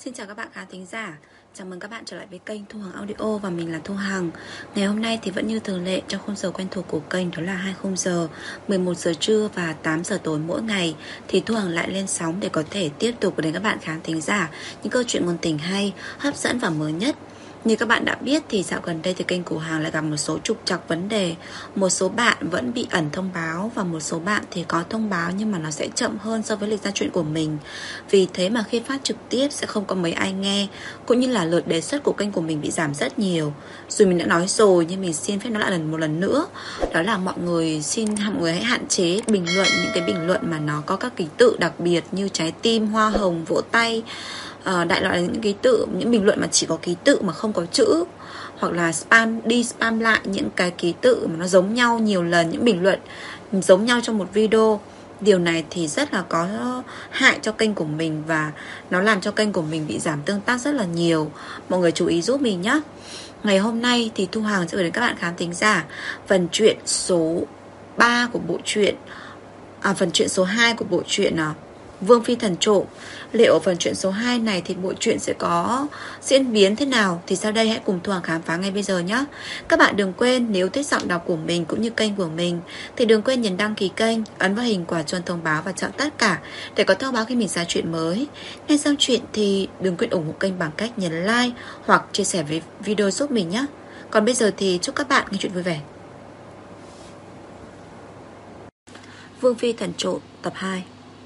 Xin chào các bạn khán thính giả. Chào mừng các bạn trở lại với kênh Thu Hằng Audio và mình là Thu Hằng. Ngày hôm nay thì vẫn như thường lệ trong khung giờ quen thuộc của kênh, đó là 2 khung giờ 11 giờ trưa và 8 giờ tối mỗi ngày thì Thu Hằng lại lên sóng để có thể tiếp tục đến các bạn khán thính giả những câu chuyện ngôn tình hay, hấp dẫn và mới nhất. Như các bạn đã biết thì dạo gần đây thì kênh của Hằng lại gặp một số trục trặc vấn đề. Một số bạn vẫn bị ẩn thông báo và một số bạn thì có thông báo nhưng mà nó sẽ chậm hơn so với lịch ra chuyện của mình. Vì thế mà khi phát trực tiếp sẽ không có mấy ai nghe, cũng như là lượt đề xuất của kênh của mình bị giảm rất nhiều. Dù mình đã nói rồi nhưng mình xin phép nói lại một lần nữa. Đó là mọi người hãy hạn chế bình luận những cái bình luận mà nó có các ký tự đặc biệt như trái tim, hoa hồng, vỗ tay. Đại loại là những ký tự, những bình luận mà chỉ có ký tự mà không có chữ, hoặc là spam lại những cái ký tự mà nó giống nhau nhiều lần, những bình luận giống nhau trong một video. Điều này thì rất là có hại cho kênh của mình và nó làm cho kênh của mình bị giảm tương tác rất là nhiều. Mọi người chú ý giúp mình nhé. Ngày hôm nay thì Thu Hằng sẽ gửi đến các bạn khán thính giả phần truyện số 3 của bộ truyện, phần truyện số 2 của bộ truyện Vương Phi Thần Trộm. Liệu ở phần truyện số 2 này thì bộ truyện sẽ có diễn biến thế nào thì sau đây hãy cùng Thu Hằng khám phá ngay bây giờ nhé. Các bạn đừng quên nếu thích giọng đọc của mình cũng như kênh của mình thì đừng quên nhấn đăng ký kênh, ấn vào hình quả chuông thông báo và chọn tất cả để có thông báo khi mình ra chuyện mới. Nghe xong chuyện thì đừng quên ủng hộ kênh bằng cách nhấn like hoặc chia sẻ với video giúp mình nhé. Còn bây giờ thì chúc các bạn nghe chuyện vui vẻ. Vương Phi Thần Trộm tập 2.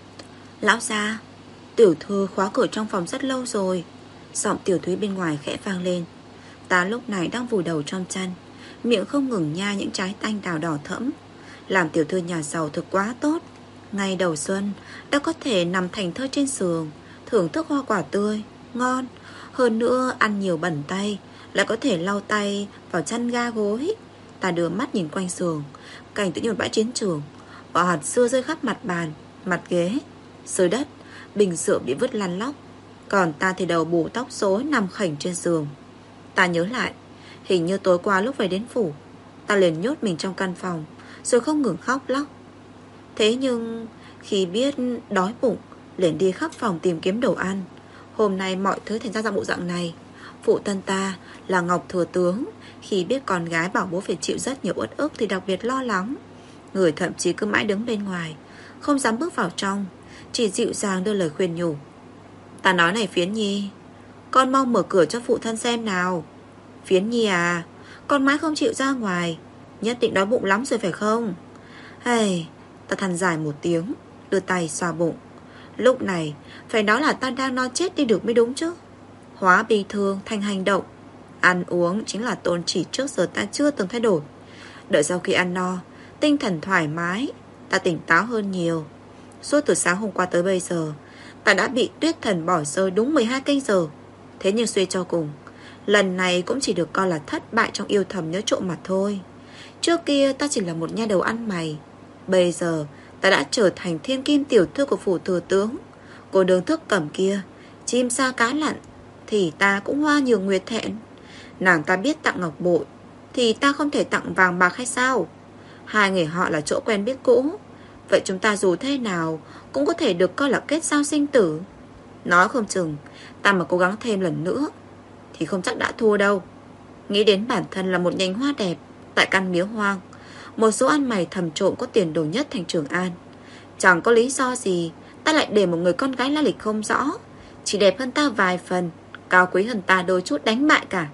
Lão gia, tiểu thư khóa cửa trong phòng rất lâu rồi. Giọng Tiểu Thúy bên ngoài khẽ vang lên. Ta lúc này đang vùi đầu trong chăn, miệng không ngừng nhai những trái tanh đào đỏ thẫm. Làm tiểu thư nhà giàu thực quá tốt. Ngày đầu xuân đã có thể nằm thành thơi trên giường, thưởng thức hoa quả tươi, ngon. Hơn nữa ăn nhiều bẩn tay, lại có thể lau tay vào chăn ga gối. Ta đưa mắt nhìn quanh giường, cảnh tự như một bãi chiến trường. Vỏ hạt xưa rơi khắp mặt bàn, mặt ghế. Dưới đất, bình rượu bị vứt lăn lóc. Còn ta thì đầu bù tóc rối nằm khảnh trên giường. Ta nhớ lại, hình như tối qua lúc về đến phủ, ta liền nhốt mình trong căn phòng, rồi không ngừng khóc lóc. Thế nhưng khi biết đói bụng, liền đi khắp phòng tìm kiếm đồ ăn. Hôm nay mọi thứ thành ra dạng bộ dạng này. Phụ thân ta là Ngọc Thừa Tướng, khi biết con gái bảo bố phải chịu rất nhiều uất ức thì đặc biệt lo lắng. Người thậm chí cứ mãi đứng bên ngoài, không dám bước vào trong, chỉ dịu dàng đưa lời khuyên nhủ. Ta nói này Phiến Nhi, con mau mở cửa cho phụ thân xem nào. Phiến Nhi à, con mãi không chịu ra ngoài, nhất định đói bụng lắm rồi phải không? Hey, ta than dài một tiếng, đưa tay xoa bụng. Lúc này phải nói là ta đang no chết đi được mới đúng chứ. Hóa bi thương thành hành động. Ăn uống chính là tôn chỉ trước giờ ta chưa từng thay đổi. Đợi sau khi ăn no, tinh thần thoải mái, ta tỉnh táo hơn nhiều. Suốt từ sáng hôm qua tới bây giờ, ta đã bị Tuyết Thần bỏ rơi đúng 12 canh giờ. Thế nhưng suy cho cùng, lần này cũng chỉ được coi là thất bại trong yêu thầm nhớ trộm mà thôi. Trước kia ta chỉ là một nha đầu ăn mày, bây giờ ta đã trở thành thiên kim tiểu thư của phủ thừa tướng. Cô đường thức cẩm kia, chim sa cá lặn, thì ta cũng hoa nhường nguyệt thẹn. Nàng ta biết tặng ngọc bội, thì ta không thể tặng vàng bạc hay sao? Hai người họ là chỗ quen biết cũ, vậy chúng ta dù thế nào cũng có thể được coi là kết giao sinh tử. Nói không chừng ta mà cố gắng thêm lần nữa thì không chắc đã thua đâu. Nghĩ đến bản thân là một nhành hoa đẹp tại căn miếu hoang, một số ăn mày thầm trộm có tiền đồ nhất thành Trường An. Chẳng có lý do gì ta lại để một người con gái la lịch không rõ, chỉ đẹp hơn ta vài phần, cao quý hơn ta đôi chút đánh bại cả.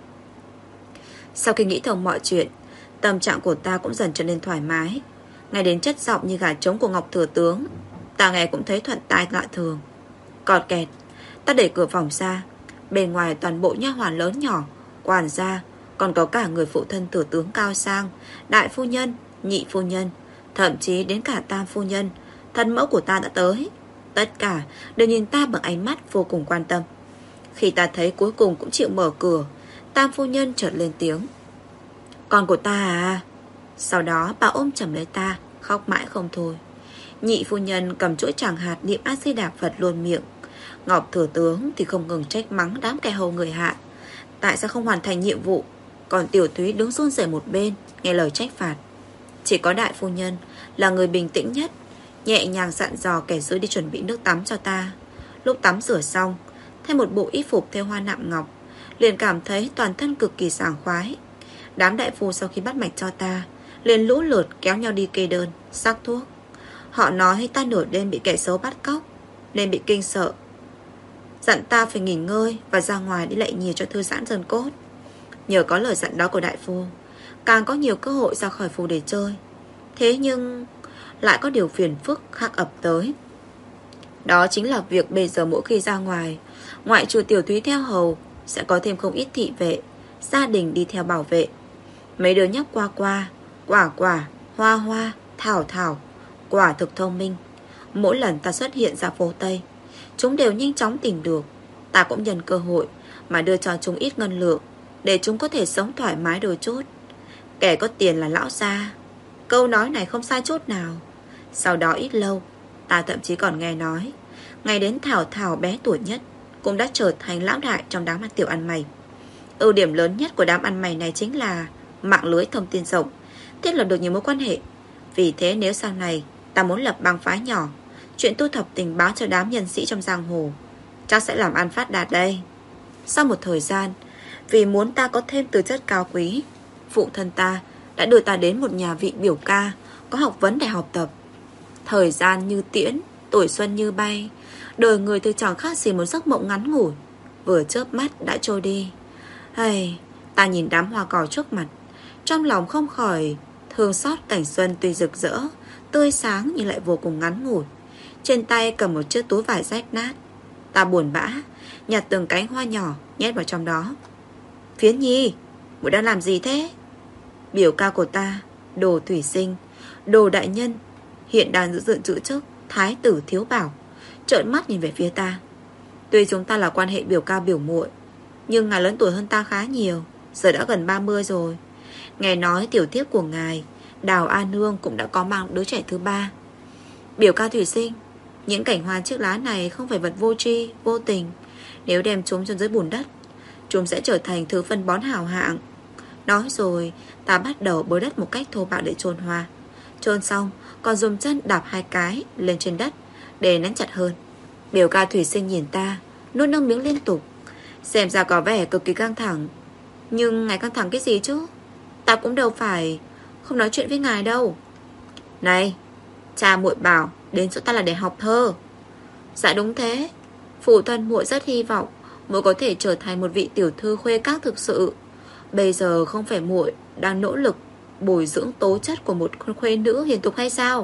Sau khi nghĩ thông mọi chuyện, tâm trạng của ta cũng dần trở nên thoải mái. Ngay đến chất giọng như gà trống của Ngọc Thừa Tướng, ta nghe cũng thấy thuận tai lạ thường. Cọt kẹt, ta đẩy cửa phòng ra. Bên ngoài toàn bộ nha hoàn lớn nhỏ, quản gia, còn có cả người phụ thân thừa tướng cao sang, đại phu nhân, nhị phu nhân, thậm chí đến cả tam phu nhân, thân mẫu của ta đã tới. Tất cả đều nhìn ta bằng ánh mắt vô cùng quan tâm. Khi ta thấy cuối cùng cũng chịu mở cửa, tam phu nhân chợt lên tiếng. Con của ta à? Sau đó bà ôm chầm lấy ta, khóc mãi không thôi. Nhị phu nhân cầm chuỗi tràng hạt niệm A Di Đà Phật luôn miệng. Ngọc Thừa Tướng thì không ngừng trách mắng đám kẻ hầu người hạ, tại sao không hoàn thành nhiệm vụ. Còn Tiểu Thúy đứng run rẩy một bên, nghe lời trách phạt. Chỉ có đại phu nhân là người bình tĩnh nhất, nhẹ nhàng dặn dò kẻ dưới đi chuẩn bị nước tắm cho ta. Lúc tắm rửa xong, thêm một bộ y phục theo hoa nạm ngọc, liền cảm thấy toàn thân cực kỳ sảng khoái. Đám đại phu sau khi bắt mạch cho ta liền lũ lượt kéo nhau đi kê đơn, sắc thuốc. Họ nói ta nửa đêm bị kẻ xấu bắt cóc nên bị kinh sợ, dặn ta phải nghỉ ngơi và ra ngoài đi lạy nhiều cho thư giãn gân cốt. Nhờ có lời dặn đó của đại phu, càng có nhiều cơ hội ra khỏi phủ để chơi. Thế nhưng lại có điều phiền phức khác ập tới. Đó chính là việc bây giờ mỗi khi ra ngoài, ngoại trừ Tiểu Thúy theo hầu, sẽ có thêm không ít thị vệ, gia đình đi theo bảo vệ. Mấy đứa nhóc qua qua, quả quả, hoa hoa, thảo thảo, quả thực thông minh. Mỗi lần ta xuất hiện ra phố Tây, chúng đều nhanh chóng tìm được. Ta cũng nhân cơ hội mà đưa cho chúng ít ngân lượng, để chúng có thể sống thoải mái đôi chút. Kẻ có tiền là lão gia. Câu nói này không sai chút nào. Sau đó ít lâu, ta thậm chí còn nghe nói, ngày đến Thảo Thảo bé tuổi nhất cũng đã trở thành lão đại trong đám tiểu ăn mày. Ưu điểm lớn nhất của đám ăn mày này chính là mạng lưới thông tin rộng, thiết lập được nhiều mối quan hệ. Vì thế nếu sau này ta muốn lập bang phái nhỏ, chuyện thu thập tình báo cho đám nhân sĩ trong giang hồ chắc sẽ làm ăn phát đạt đây. Sau một thời gian, vì muốn ta có thêm tư chất cao quý, phụ thân ta đã đưa ta đến một nhà vị biểu ca có học vấn để học tập. Thời gian như tiễn, tuổi xuân như bay, đời người từ chẳng khác gì một giấc mộng ngắn ngủi, vừa chớp mắt đã trôi đi. Hay, ta nhìn đám hoa cỏ trước mặt, trong lòng không khỏi thương xót cảnh xuân tuy rực rỡ, tươi sáng nhưng lại vô cùng ngắn ngủi. Trên tay cầm một chiếc túi vải rách nát. Ta buồn bã nhặt từng cánh hoa nhỏ nhét vào trong đó. Phiến Nhi, muội đang làm gì thế? Biểu ca của ta, Đồ Thủy Sinh, Đồ đại nhân, hiện đang giữ chức Thái tử thiếu bảo, trợn mắt nhìn về phía ta. Tuy chúng ta là quan hệ biểu ca biểu muội, nhưng ngài lớn tuổi hơn ta khá nhiều, giờ đã gần 30 rồi. Nghe nói tiểu thiếp của ngài, Đào A Nương, cũng đã có mang đứa trẻ thứ 3. Biểu ca Thủy Sinh, những cảnh hoa chiếc lá này không phải vật vô tri, vô tình. Nếu đem chúng xuống dưới bùn đất, chúng sẽ trở thành thứ phân bón hảo hạng. Nói rồi, ta bắt đầu bới đất một cách thô bạo để chôn hoa. Chôn xong, còn dùng chân đạp 2 cái lên trên đất để nắn chặt hơn. Biểu ca Thủy Sinh nhìn ta, nuốt nước miếng liên tục, xem ra có vẻ cực kỳ căng thẳng. Nhưng ngài căng thẳng cái gì chứ? Ta cũng đâu phải không nói chuyện với ngài đâu. Này, cha muội bảo đến chỗ ta là để học thơ. Dạ đúng thế. Phụ thân muội rất hy vọng muội có thể trở thành một vị tiểu thư khuê các thực sự. Bây giờ không phải muội đang nỗ lực bồi dưỡng tố chất của một khuê nữ hiền thục hay sao?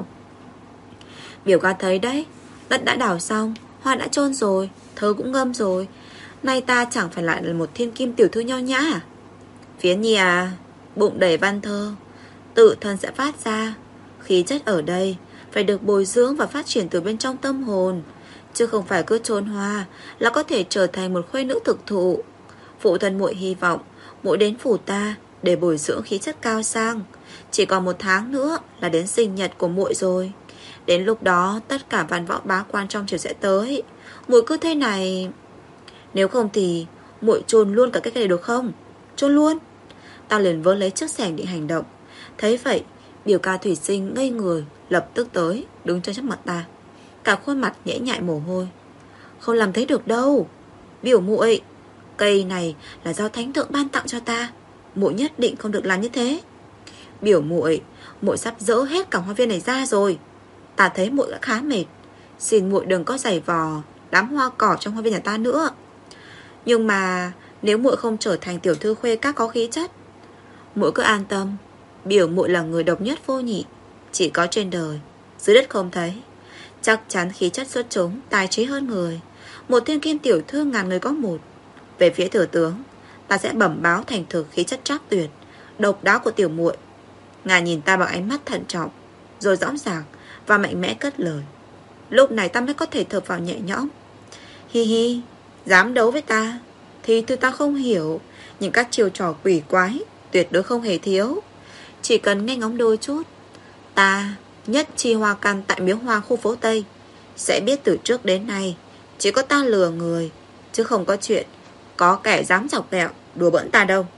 Biểu ca thấy đấy, đất đã đào xong, hoa đã chôn rồi, thơ cũng ngâm rồi, nay ta chẳng phải lại là một thiên kim tiểu thư nho nhã à? Phiến Nhi à, bụng đầy văn thơ tự thân sẽ phát ra. Khí chất ở đây phải được bồi dưỡng và phát triển từ bên trong tâm hồn, chứ không phải cứ chôn hoa là có thể trở thành một khuê nữ thực thụ. Phụ thân muội hy vọng muội đến phủ ta để bồi dưỡng khí chất cao sang. Chỉ còn 1 tháng nữa là đến sinh nhật của muội rồi. Đến lúc đó tất cả văn võ bá quan trong triều sẽ tới. Muội cứ thế này, nếu không thì muội chôn luôn cả cái này được không? Chôn luôn. Tao liền vớ lấy chiếc xẻng định hành động. Thấy vậy, biểu ca Thủy Sinh ngây người, lập tức tới đứng trên trước mặt ta, cả khuôn mặt nhễ nhại mồ hôi. Không làm thế được đâu biểu muội, cây này là do thánh thượng ban tặng cho ta, muội nhất định không được làm như thế. Biểu muội, muội sắp dỡ hết cả hoa viên này ra rồi. Ta thấy muội đã khá mệt, xin muội đừng có giày vò đám hoa cỏ trong hoa viên nhà ta nữa. Nhưng mà nếu muội không trở thành tiểu thư khuê các có khí chất, muội cứ an tâm, biểu muội là người độc nhất vô nhị, chỉ có trên đời, dưới đất không thấy. Chắc chắn khí chất xuất chúng, tài trí hơn người, một thiên kim tiểu thư ngàn người có một. Về phía thừa tướng, ta sẽ bẩm báo thành thực khí chất trác tuyệt, độc đáo của tiểu muội. Ngài nhìn ta bằng ánh mắt thận trọng, rồi rõ ràng và mạnh mẽ cất lời. Lúc này ta mới có thể thở vào nhẹ nhõm. Hi hi, dám đấu với ta thì thứ ta không hiểu, nhưng các chiêu trò quỷ quái tuyệt đối không hề thiếu. Chỉ cần nghe ngóng đôi chút, ta nhất chi hoa căn tại miếu hoa khu phố Tây sẽ biết từ trước đến nay chỉ có ta lừa người, chứ không có chuyện có kẻ dám chọc ghẹo đùa bỡn ta đâu.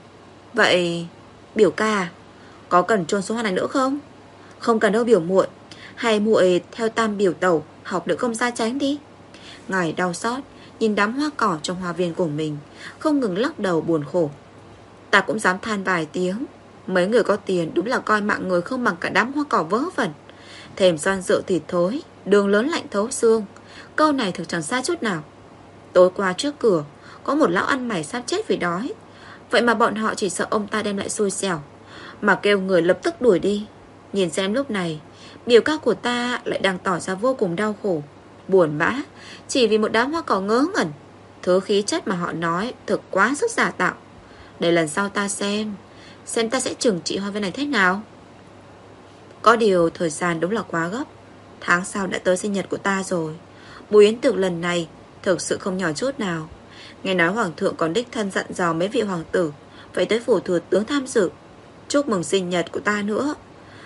Vậy biểu ca có cần chôn số hoa này nữa không? Không cần đâu biểu muội, hay muội theo tam biểu tẩu học nữ công gia tránh đi. Ngài đau xót nhìn đám hoa cỏ trong hoa viên của mình, không ngừng lắc đầu buồn khổ. Ta cũng dám than vài tiếng. Mấy người có tiền đúng là coi mạng người không bằng cả đám hoa cỏ vớ vẩn. Thèm son rượu thịt thối, đường lớn lạnh thấu xương. Câu này thực chẳng sai chút nào. Tối qua trước cửa có một lão ăn mày sắp chết vì đói. Vậy mà bọn họ chỉ sợ ông ta đem lại xui xẻo, mà kêu người lập tức đuổi đi. Nhìn xem lúc này biểu ca của ta lại đang tỏ ra vô cùng đau khổ, buồn bã, chỉ vì một đám hoa cỏ ngớ ngẩn. Thứ khí chất mà họ nói thực quá sức giả tạo. Để lần sau ta xem ta sẽ trừng trị hoa viên này thế nào. Có điều thời gian đúng là quá gấp. Tháng sau đã tới sinh nhật của ta rồi. Buổi yến tiệc lần này thực sự không nhỏ chút nào. Nghe nói hoàng thượng còn đích thân dặn dò mấy vị hoàng tử phải tới phủ thừa tướng tham dự, chúc mừng sinh nhật của ta nữa.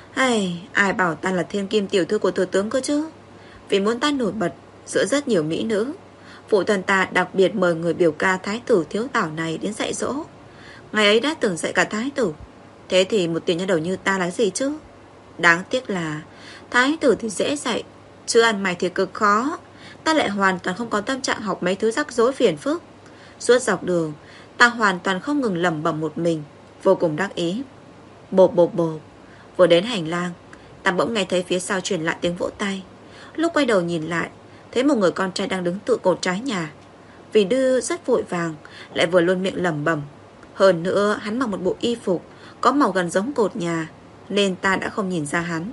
Ai bảo ta là thiên kim tiểu thư của thừa tướng cơ chứ. Vì muốn ta nổi bật giữa rất nhiều mỹ nữ, phụ thần ta đặc biệt mời người biểu ca thái tử Thiếu Tảo này đến dạy dỗ. Ngày ấy đã từng dạy cả thái tử. Thế thì một tiểu nha đầu như ta là gì chứ. Đáng tiếc là thái tử thì dễ dạy, chứ ăn mày thì cực khó. Ta lại hoàn toàn không có tâm trạng học mấy thứ rắc rối phiền phức. Suốt dọc đường ta hoàn toàn không ngừng lẩm bẩm một mình, vô cùng đắc ý. Bộp bộp bộp. Vừa đến hành lang, ta bỗng nghe thấy phía sau truyền lại tiếng vỗ tay. Lúc quay đầu nhìn lại, thấy một người con trai đang đứng tựa cột trái nhà. Vì đưa rất vội vàng, lại vừa luôn miệng lẩm bẩm. Hơn nữa hắn mặc một bộ y phục có màu gần giống cột nhà, nên ta đã không nhìn ra hắn.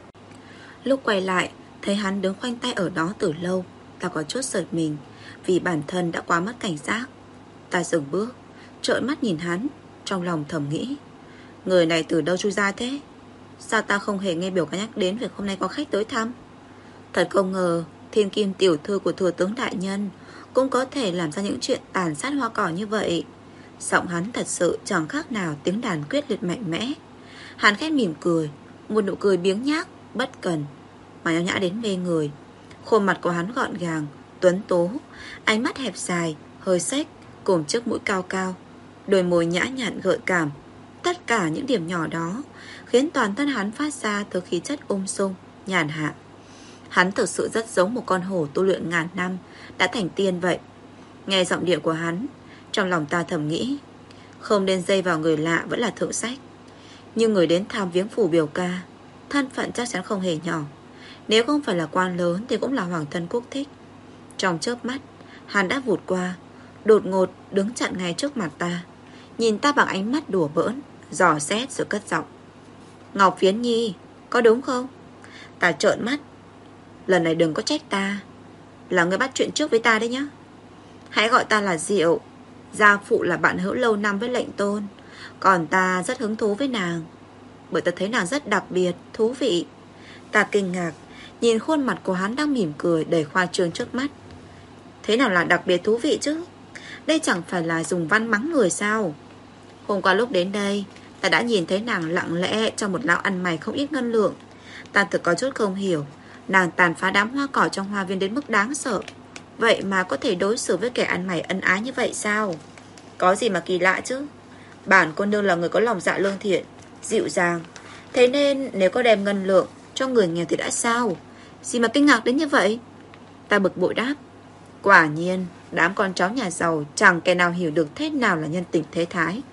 Lúc quay lại, thấy hắn đứng khoanh tay ở đó từ lâu. Ta có chút giật mình, vì bản thân đã quá mất cảnh giác. Ta dừng bước, trợn mắt nhìn hắn, trong lòng thầm nghĩ, người này từ đâu chui ra thế? Sao ta không hề nghe biểu ca nhắc đến việc hôm nay có khách tới thăm? Thật không ngờ thiên kim tiểu thư của thừa tướng đại nhân cũng có thể làm ra những chuyện tàn sát hoa cỏ như vậy. Giọng hắn thật sự chẳng khác nào tiếng đàn quyết liệt mạnh mẽ. Hắn khẽ mỉm cười, một nụ cười biếng nhác, bất cần mà nho nhã đến mê người. Khuôn mặt của hắn gọn gàng, tuấn tố, ánh mắt hẹp dài, hơi xếch, cùng chiếc mũi cao cao, đôi môi nhã nhặn gợi cảm. Tất cả những điểm nhỏ đó khiến toàn thân hắn phát ra thứ khí chất ung dung, nhàn hạ. Hắn thực sự rất giống một con hổ tu luyện ngàn năm đã thành tiên vậy. Nghe giọng điệu của hắn, trong lòng ta thầm nghĩ, không nên dây vào người lạ vẫn là thượng sách. Nhưng người đến thăm viếng phủ biểu ca, thân phận chắc chắn không hề nhỏ. Nếu không phải là quan lớn thì cũng là hoàng thân quốc thích. Trong chớp mắt, hắn đã vụt qua, đột ngột đứng chặn ngay trước mặt ta, nhìn ta bằng ánh mắt đùa bỡn, dò xét rồi cất giọng. Ngọc Phiến Nhi, có đúng không? Ta trợn mắt. Lần này đừng có trách ta, là người bắt chuyện trước với ta đấy nhá. Hãy gọi ta là Diệu. Gia phụ là bạn hữu lâu năm với lệnh tôn, còn ta rất hứng thú với nàng, bởi ta thấy nàng rất đặc biệt, thú vị. Ta kinh ngạc nhìn khuôn mặt của hắn đang mỉm cười đầy khoa trương trước mắt. Thế nào là đặc biệt thú vị chứ? Đây chẳng phải là dùng văn mắng người sao? Hôm qua lúc đến đây, ta đã nhìn thấy nàng lặng lẽ cho một lão ăn mày không ít ngân lượng. Ta thực có chút không hiểu, nàng tàn phá đám hoa cỏ trong hoa viên đến mức đáng sợ, vậy mà có thể đối xử với kẻ ăn mày ân ái như vậy sao? Có gì mà kỳ lạ chứ? Bản cô nương là người có lòng dạ lương thiện, dịu dàng, thế nên nếu có đem ngân lượng cho người nghèo thì đã sao? Gì mà kinh ngạc đến như vậy? Ta bực bội đáp. Quả nhiên đám con cháu nhà giàu chẳng kẻ nào hiểu được thế nào là nhân tình thế thái.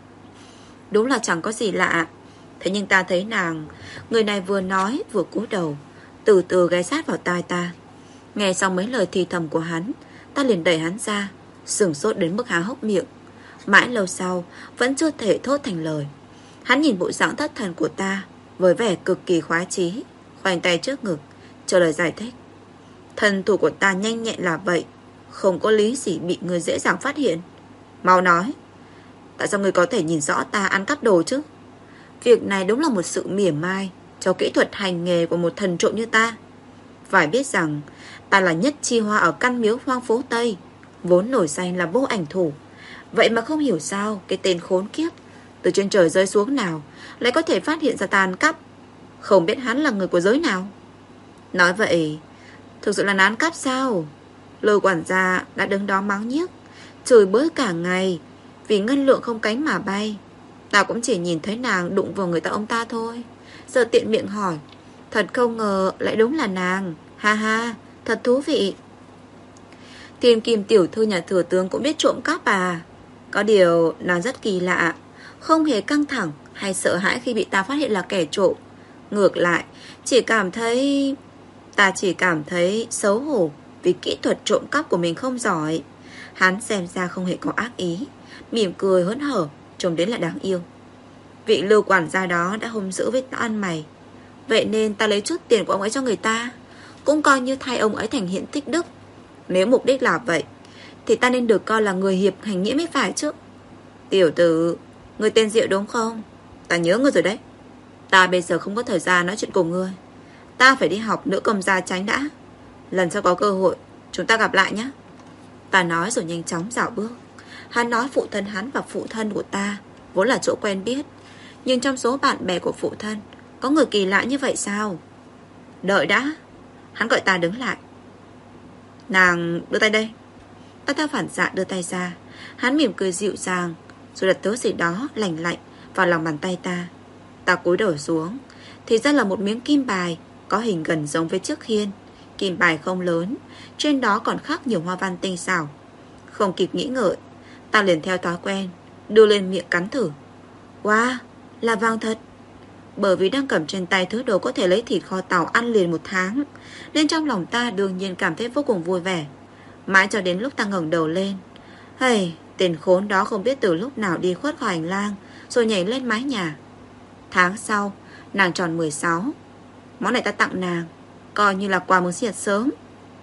Đúng là chẳng có gì lạ. Thế nhưng ta thấy nàng, người này vừa nói vừa cúi đầu, từ từ ghé sát vào tai ta. Nghe xong mấy lời thì thầm của hắn, ta liền đẩy hắn ra, sửng sốt đến mức há hốc miệng. Mãi lâu sau vẫn chưa thể thốt thành lời. Hắn nhìn bộ dạng thất thần của ta với vẻ cực kỳ khoái chí, khoanh tay trước ngực chờ lời giải thích. Thân thủ của ta nhanh nhẹn là vậy, không có lý gì bị người dễ dàng phát hiện. Mau nói, tại sao người có thể nhìn rõ ta ăn cắp đồ chứ? Việc này đúng là một sự mỉa mai cho kỹ thuật hành nghề của một thần trộm như ta. Phải biết rằng ta là nhất chi hoa ở căn miếu hoang phố Tây, vốn nổi danh là vô ảnh thủ. Vậy mà không hiểu sao cái tên khốn kiếp từ trên trời rơi xuống nào lại có thể phát hiện ra ta ăn cắp. Không biết hắn là người của giới nào. Nói vậy thực sự là ăn cắp sao? Lôi quản gia đã đứng đó mắng nhiếc, chửi bới cả ngày vì ngân lượng không cánh mà bay. Ta cũng chỉ nhìn thấy nàng đụng vào người ta ông ta thôi, giờ tiện miệng hỏi. Thật không ngờ lại đúng là nàng. Ha ha, thật thú vị. Thiên kim tiểu thư nhà thừa tướng cũng biết trộm cắp à? Có điều nó rất kỳ lạ, không hề căng thẳng hay sợ hãi khi bị ta phát hiện là kẻ trộm. Ngược lại, ta chỉ cảm thấy xấu hổ vì kỹ thuật trộm cắp của mình không giỏi. Hắn xem ra không hề có ác ý, mỉm cười hớn hở, trông đến là đáng yêu. Vị Lưu quản gia đó đã hung dữ với ăn mày, vậy nên ta lấy chút tiền của ông ấy cho người ta, cũng coi như thay ông ấy thành hiện tích đức. Nếu mục đích là vậy thì ta nên được coi là người hiệp hành nghĩa mới phải chứ. Tiểu tử, người tên Diệu đúng không? Ta nhớ ngươi rồi đấy. Ta bây giờ không có thời gian nói chuyện cùng ngươi, ta phải đi học nữ công gia tránh đã. Lần sau có cơ hội chúng ta gặp lại nhé. Ta nói rồi nhanh chóng dạo bước. Hắn nói phụ thân hắn và phụ thân của ta vốn là chỗ quen biết, nhưng trong số bạn bè của phụ thân có người kỳ lạ như vậy sao? Đợi đã. Hắn gọi ta đứng lại. Nàng đưa tay đây. Ta theo phản xạ đưa tay ra. Hắn mỉm cười dịu dàng, rồi đặt thứ gì đó lành lạnh vào lòng bàn tay ta. Ta cúi đầu xuống, thì ra là một miếng kim bài có hình gần giống với chiếc khiên. Kim bài không lớn, trên đó còn khắc nhiều hoa văn tinh xảo. Không kịp nghĩ ngợi, ta liền theo thói quen đưa lên miệng cắn thử. Wow, là vàng thật. Bởi vì đang cầm trên tay thứ đồ có thể lấy thịt kho tàu ăn liền 1 tháng, nên trong lòng ta đương nhiên cảm thấy vô cùng vui vẻ. Mãi cho đến lúc ta ngẩng đầu lên, tên khốn đó không biết từ lúc nào đi khuất khỏi hành lang, rồi nhảy lên mái nhà. Tháng sau, nàng tròn 16. Món này ta tặng nàng, coi như là quà mừng sinh nhật sớm.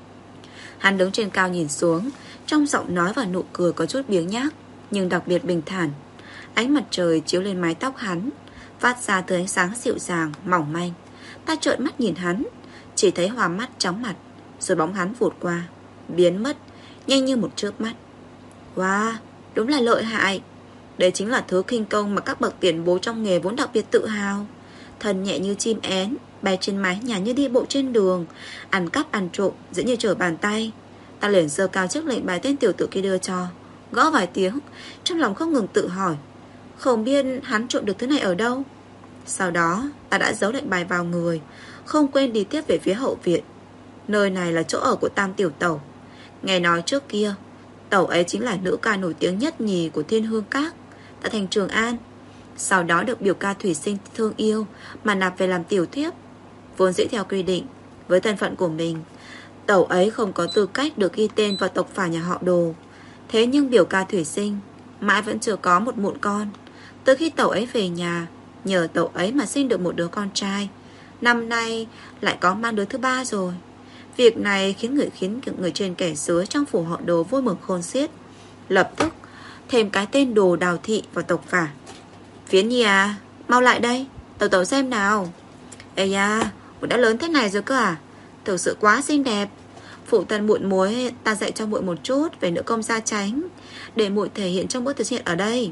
Hắn đứng trên cao nhìn xuống, trong giọng nói và nụ cười có chút biếng nhác, nhưng đặc biệt bình thản. Ánh mặt trời chiếu lên mái tóc hắn, phát ra từ ánh sáng dịu dàng, mỏng manh. Ta trợn mắt nhìn hắn, chỉ thấy hoa mắt chóng mặt, rồi bóng hắn vụt qua, biến mất, nhanh như một chớp mắt. Wow, đúng là lợi hại. Đây chính là thứ khinh công mà các bậc tiền bối trong nghề vốn đặc biệt tự hào. Thân nhẹ như chim én, bay trên mái nhà như đi bộ trên đường, ăn cắp ăn trộm dễ như trở bàn tay. Ta liền giơ cao chiếc lệnh bài tên tiểu tử kia đưa cho, gõ vài tiếng, trong lòng không ngừng tự hỏi, không biết hắn trộm được thứ này ở đâu. Sau đó ta đã giấu lệnh bài vào người, không quên đi tiếp về phía hậu viện. Nơi này là chỗ ở của Tam tiểu tẩu. Nghe nói trước kia tẩu ấy chính là nữ ca nổi tiếng nhất nhì của Thiên Hương Các tại thành Trường An, sau đó được biểu ca Thủy Sinh thương yêu mà nạp về làm tiểu thiếp. Vốn dĩ theo quy định, với thân phận của mình, tẩu ấy không có tư cách được ghi tên vào tộc phả nhà họ Đồ. Thế nhưng biểu ca Thủy Sinh mãi vẫn chưa có một mụn con. Từ khi tẩu ấy về nhà, nhờ tẩu ấy mà sinh được một đứa con trai. Năm nay lại có mang đứa thứ 3 rồi. Việc này khiến người trên kẻ dưới trong phủ họ Đồ vui mừng khôn xiết. Lập tức thêm cái tên Đồ Đào Thị vào tộc phả. Phiến Nhi à, mau lại đây, tẩu tẩu xem nào. Ây da, muội đã lớn thế này rồi cơ à? Thực sự quá xinh đẹp. Phụ thân muội muốn ta dạy cho muội một chút về nữ công gia tránh, để muội thể hiện trong bữa tiệc sinh nhật ở đây.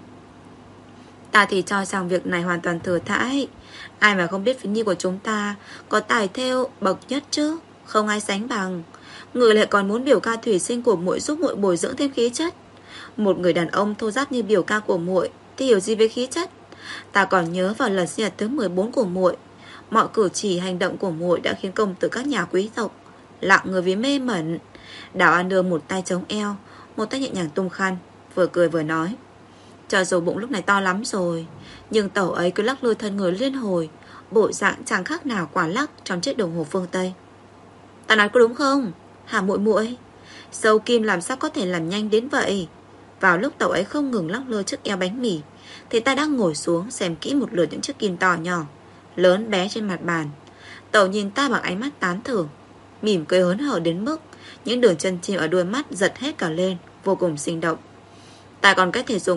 Ta thì cho rằng việc này hoàn toàn thừa thãi. Ai mà không biết Phiến Nhi của chúng ta có tài thêu bậc nhất chứ, không ai sánh bằng. Người lại còn muốn biểu ca Thủy Sinh của muội giúp muội bồi dưỡng thêm khí chất. Một người đàn ông thô ráp như biểu ca của muội thì hiểu gì về khí chất. Ta còn nhớ vào lần sinh nhật thứ 14 của muội, mọi cử chỉ hành động của muội đã khiến công tử các nhà quý tộc lặng người vì mê mẩn. Đào An Nương một tay chống eo, một tay nhẹ nhàng tung khăn, vừa cười vừa nói. Cho dù bụng lúc này to lắm rồi, nhưng tẩu ấy cứ lắc lư thân người liên hồi, bộ dạng chẳng khác nào quả lắc trong chiếc đồng hồ phương Tây. Ta nói có đúng không hả muội muội? Sâu kim làm sao có thể làm nhanh đến vậy? Vào lúc tẩu ấy không ngừng lắc lư chiếc eo bánh mì, thì ta đang ngồi xuống xem kỹ một lượt những chiếc kim to nhỏ, lớn bé trên mặt bàn. Tẩu nhìn ta bằng ánh mắt tán thưởng, mỉm cười hớn hở đến mức những đường chân chim ở đuôi mắt giật hết cả lên, vô cùng sinh động. Ta còn có thể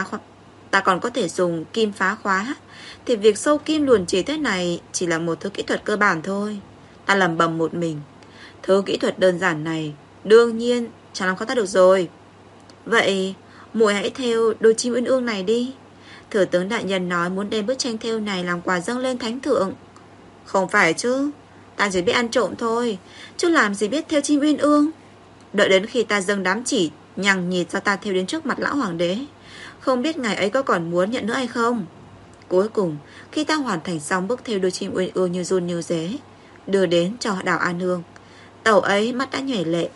dùng kim phá khóa, thì việc sâu kim luồn chỉ thế này chỉ là một thứ kỹ thuật cơ bản thôi. Ta lẩm bẩm một mình, thứ kỹ thuật đơn giản này đương nhiên chẳng làm khó ta được rồi. Vậy muội hãy thêu đôi chim uyên ương này đi. Thừa tướng đại nhân nói muốn đem bức tranh thêu này làm quà dâng lên thánh thượng. Không phải chứ, ta chỉ biết ăn trộm thôi, chứ làm gì biết thêu chim uyên ương. Đợi đến khi ta dâng đám chỉ nhằng nhịt cho ta thêu đến trước mặt lão hoàng đế, không biết ngài ấy có còn muốn nhận nữa hay không. Cuối cùng khi ta hoàn thành xong bức thêu đôi chim uyên ương như run như dế, đưa đến cho Đào An Nương, tẩu ấy mắt đã nhòe lệ,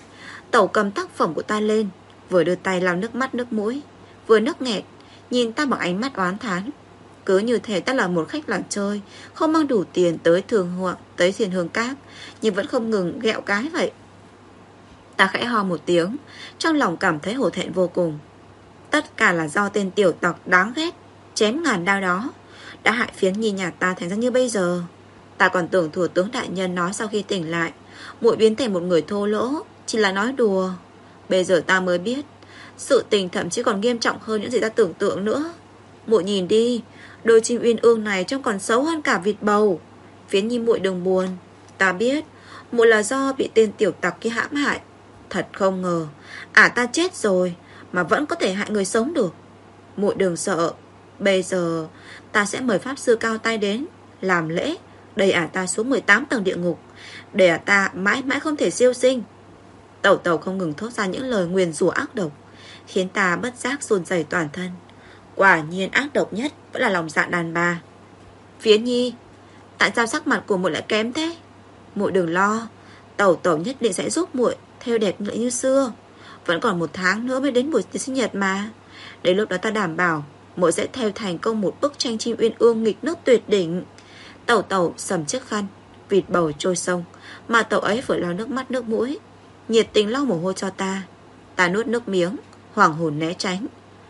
Tẩu cầm tác phẩm của ta lên, vừa đưa tay lau nước mắt nước mũi, vừa nấc nghẹn, nhìn ta bằng ánh mắt oán thán. Cứ như thể ta là một khách làng chơi, không mang đủ tiền tới tới Thiên Hương Các, nhưng vẫn không ngừng ghẹo cái vậy. Ta khẽ ho một tiếng, trong lòng cảm thấy hổ thẹn vô cùng. Tất cả là do tên tiểu tặc đáng ghét chém ngàn đao đó đã hại Phiến Nhi nhà ta thành ra như bây giờ. Ta còn tưởng thủ tướng đại nhân nói sau khi tỉnh lại muội biến thành một người thô lỗ chỉ là nói đùa. Bây giờ ta mới biết sự tình thậm chí còn nghiêm trọng hơn những gì ta tưởng tượng nữa. Muội nhìn đi, đôi chim uyên ương này trông còn xấu hơn cả vịt bầu. Phiến Nhi muội đừng buồn, ta biết muội là do bị tên tiểu tặc kia hãm hại. Thật không ngờ ta chết rồi mà vẫn có thể hại người sống được. Muội đừng sợ, bây giờ ta sẽ mời pháp sư cao tay đến làm lễ đẩy ta xuống 18 tầng địa ngục, để ta mãi mãi không thể siêu sinh. Tẩu tẩu không ngừng thốt ra những lời nguyền rủa ác độc, khiến ta bất giác run rẩy toàn thân. Quả nhiên ác độc nhất vẫn là lòng dạ đàn bà. Phiến Nhi, tại sao sắc mặt của muội lại kém thế? Muội đừng lo, tẩu tẩu nhất định sẽ giúp muội thêu đẹp lại như xưa. Vẫn còn 1 tháng nữa mới đến buổi sinh nhật mà. Đến lúc đó ta đảm bảo muội sẽ thêu thành công một bức tranh chim uyên ương nghịch nước tuyệt đỉnh. Tẩu tẩu sầm chiếc khăn, vịt bầu trôi sông, mà tẩu ấy vừa lau nước mắt nước mũi, nhiệt tình lau mồ hôi cho ta. Ta nuốt nước miếng, hoảng hồn né tránh.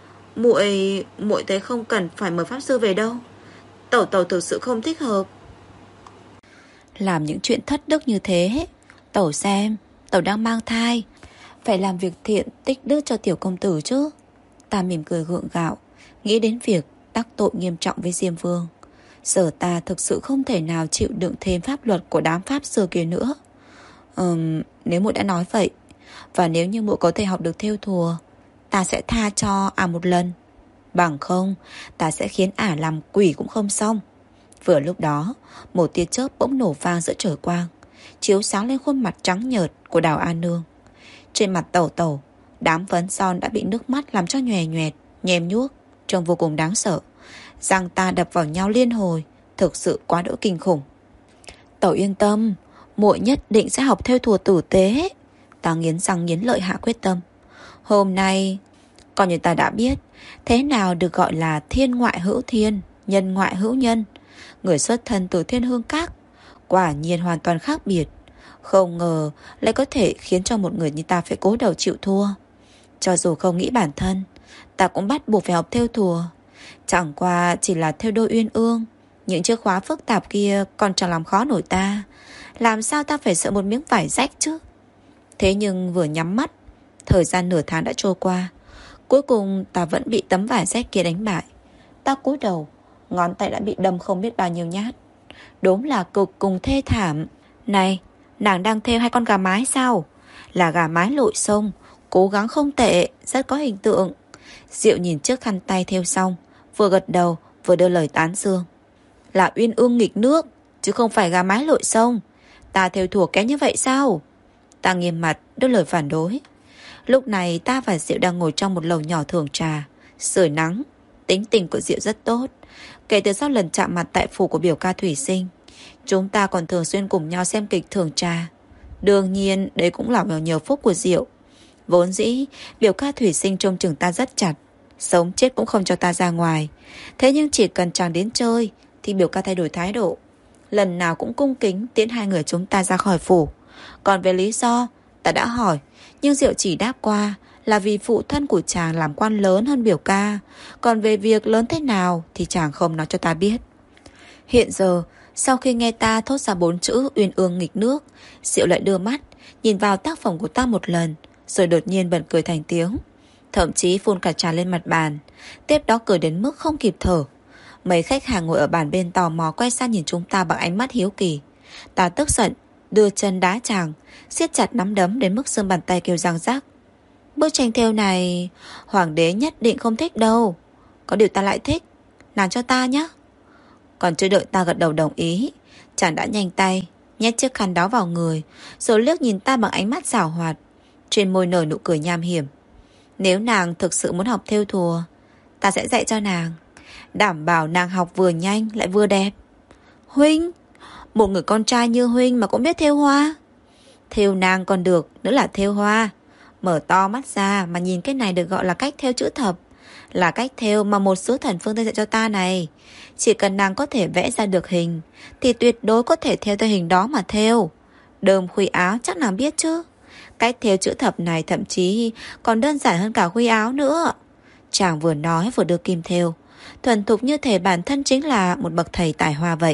Muội thấy không cần phải mời pháp sư về đâu. Tẩu tẩu thực sự không thích hợp. Làm những chuyện thất đức như thế. Tẩu xem, tẩu đang mang thai, phải làm việc thiện tích đức cho tiểu công tử chứ. Ta mỉm cười gượng gạo, nghĩ đến việc đắc tội nghiêm trọng với Diêm Vương. Giờ ta thực sự không thể nào chịu đựng thêm pháp luật của đám pháp sư kia nữa. Nếu muội đã nói vậy, và nếu như muội có thể học được thêu thùa, ta sẽ tha cho một lần. Bằng không, ta sẽ khiến làm quỷ cũng không xong. Vừa lúc đó, một tia chớp bỗng nổ vang giữa trời quang, chiếu sáng lên khuôn mặt trắng nhợt của Đào An Nương. Trên mặt tẩu tẩu, đám phấn son đã bị nước mắt làm cho nhòe nhoẹt, nhem nhuốc, trông vô cùng đáng sợ. Răng ta đập vào nhau liên hồi, thực sự quá đỗi kinh khủng. Tẩu yên tâm, muội nhất định sẽ học thêu thùa tử tế. Ta nghiến răng nghiến lợi hạ quyết tâm. Hôm nay, coi như ta đã biết thế nào được gọi là thiên ngoại hữu thiên, nhân ngoại hữu nhân. Người xuất thân từ Thiên Hương Các quả nhiên hoàn toàn khác biệt. Không ngờ lại có thể khiến cho một người như ta phải cố đầu chịu thua. Cho dù không nghĩ bản thân, ta cũng bắt buộc phải học thêu thùa. Chẳng qua chỉ là thêu đôi uyên ương, những chiếc khóa phức tạp kia còn chẳng làm khó nổi ta. Làm sao ta phải sợ một miếng vải rách chứ? Thế nhưng vừa nhắm mắt, thời gian nửa tháng đã trôi qua. Cuối cùng ta vẫn bị tấm vải rách kia đánh bại. Ta cúi đầu, ngón tay đã bị đâm không biết bao nhiêu nhát. Đúng là cực cùng thê thảm. Này, nàng đang thêu 2 con gà mái sao? Là gà mái lội sông, cố gắng không tệ, rất có hình tượng. Diệu nhìn chiếc khăn tay thêu xong, vừa gật đầu vừa đưa lời tán dương. Là uyên ương nghịch nước, chứ không phải gà mái lội sông. Ta thêu thùa kém như vậy sao? Ta nghiêm mặt đưa lời phản đối. Lúc này ta và Diệu đang ngồi trong một lầu nhỏ thưởng trà, sưởi nắng. Tính tình của Diệu rất tốt. Kể từ sau lần chạm mặt tại phủ của biểu ca Thủy Sinh, chúng ta còn thường xuyên cùng nhau xem kịch thưởng trà. Đương nhiên đấy cũng là nhờ phúc của Diệu. Vốn dĩ biểu ca Thủy Sinh trông chừng ta rất chặt, sống chết cũng không cho ta ra ngoài. Thế nhưng chỉ cần chàng đến chơi thì biểu ca thay đổi thái độ, lần nào cũng cung kính tiễn 2 người chúng ta ra khỏi phủ. Còn về lý do, ta đã hỏi, nhưng Diệu chỉ đáp qua là vì phụ thân của chàng làm quan lớn hơn biểu ca. Còn về việc lớn thế nào thì chàng không nói cho ta biết. Hiện giờ, sau khi nghe ta thốt ra 4 chữ uyên ương nghịch nước, Diệu lại đưa mắt nhìn vào tác phẩm của ta một lần, rồi đột nhiên bật cười thành tiếng, thậm chí phun cả trà lên mặt bàn. Tiếp đó cười đến mức không kịp thở. Mấy khách hàng ngồi ở bàn bên tò mò quay sang nhìn chúng ta bằng ánh mắt hiếu kỳ. Ta tức giận đưa chân đá chàng, siết chặt nắm đấm đến mức xương bàn tay kêu răng rắc. Bức tranh thêu này hoàng đế nhất định không thích đâu. Có điều ta lại thích, làm cho ta nhé. Còn chưa đợi ta gật đầu đồng ý, chàng đã nhanh tay nhét chiếc khăn đó vào người, rồi liếc nhìn ta bằng ánh mắt giảo hoạt, trên môi nở nụ cười nham hiểm. Nếu nàng thực sự muốn học thêu thùa, ta sẽ dạy cho nàng, đảm bảo nàng học vừa nhanh lại vừa đẹp. Huynh, một người con trai như huynh mà cũng biết thêu hoa? Thêu nàng còn được, nữa là thêu hoa. Mở to mắt ra mà nhìn cái này được gọi là cách thêu chữ thập. Là cách thêu mà một số thần phương Tây dạy cho ta này. Chỉ cần nàng có thể vẽ ra được hình thì tuyệt đối có thể theo theo hình đó mà thêu. Đơm khuy áo chắc nàng biết chứ. Cách thêu chữ thập này thậm chí còn đơn giản hơn cả khuy áo nữa. Chàng vừa nói vừa đưa kim thêu, thuần thục như thể bản thân chính là một bậc thầy tài hoa vậy.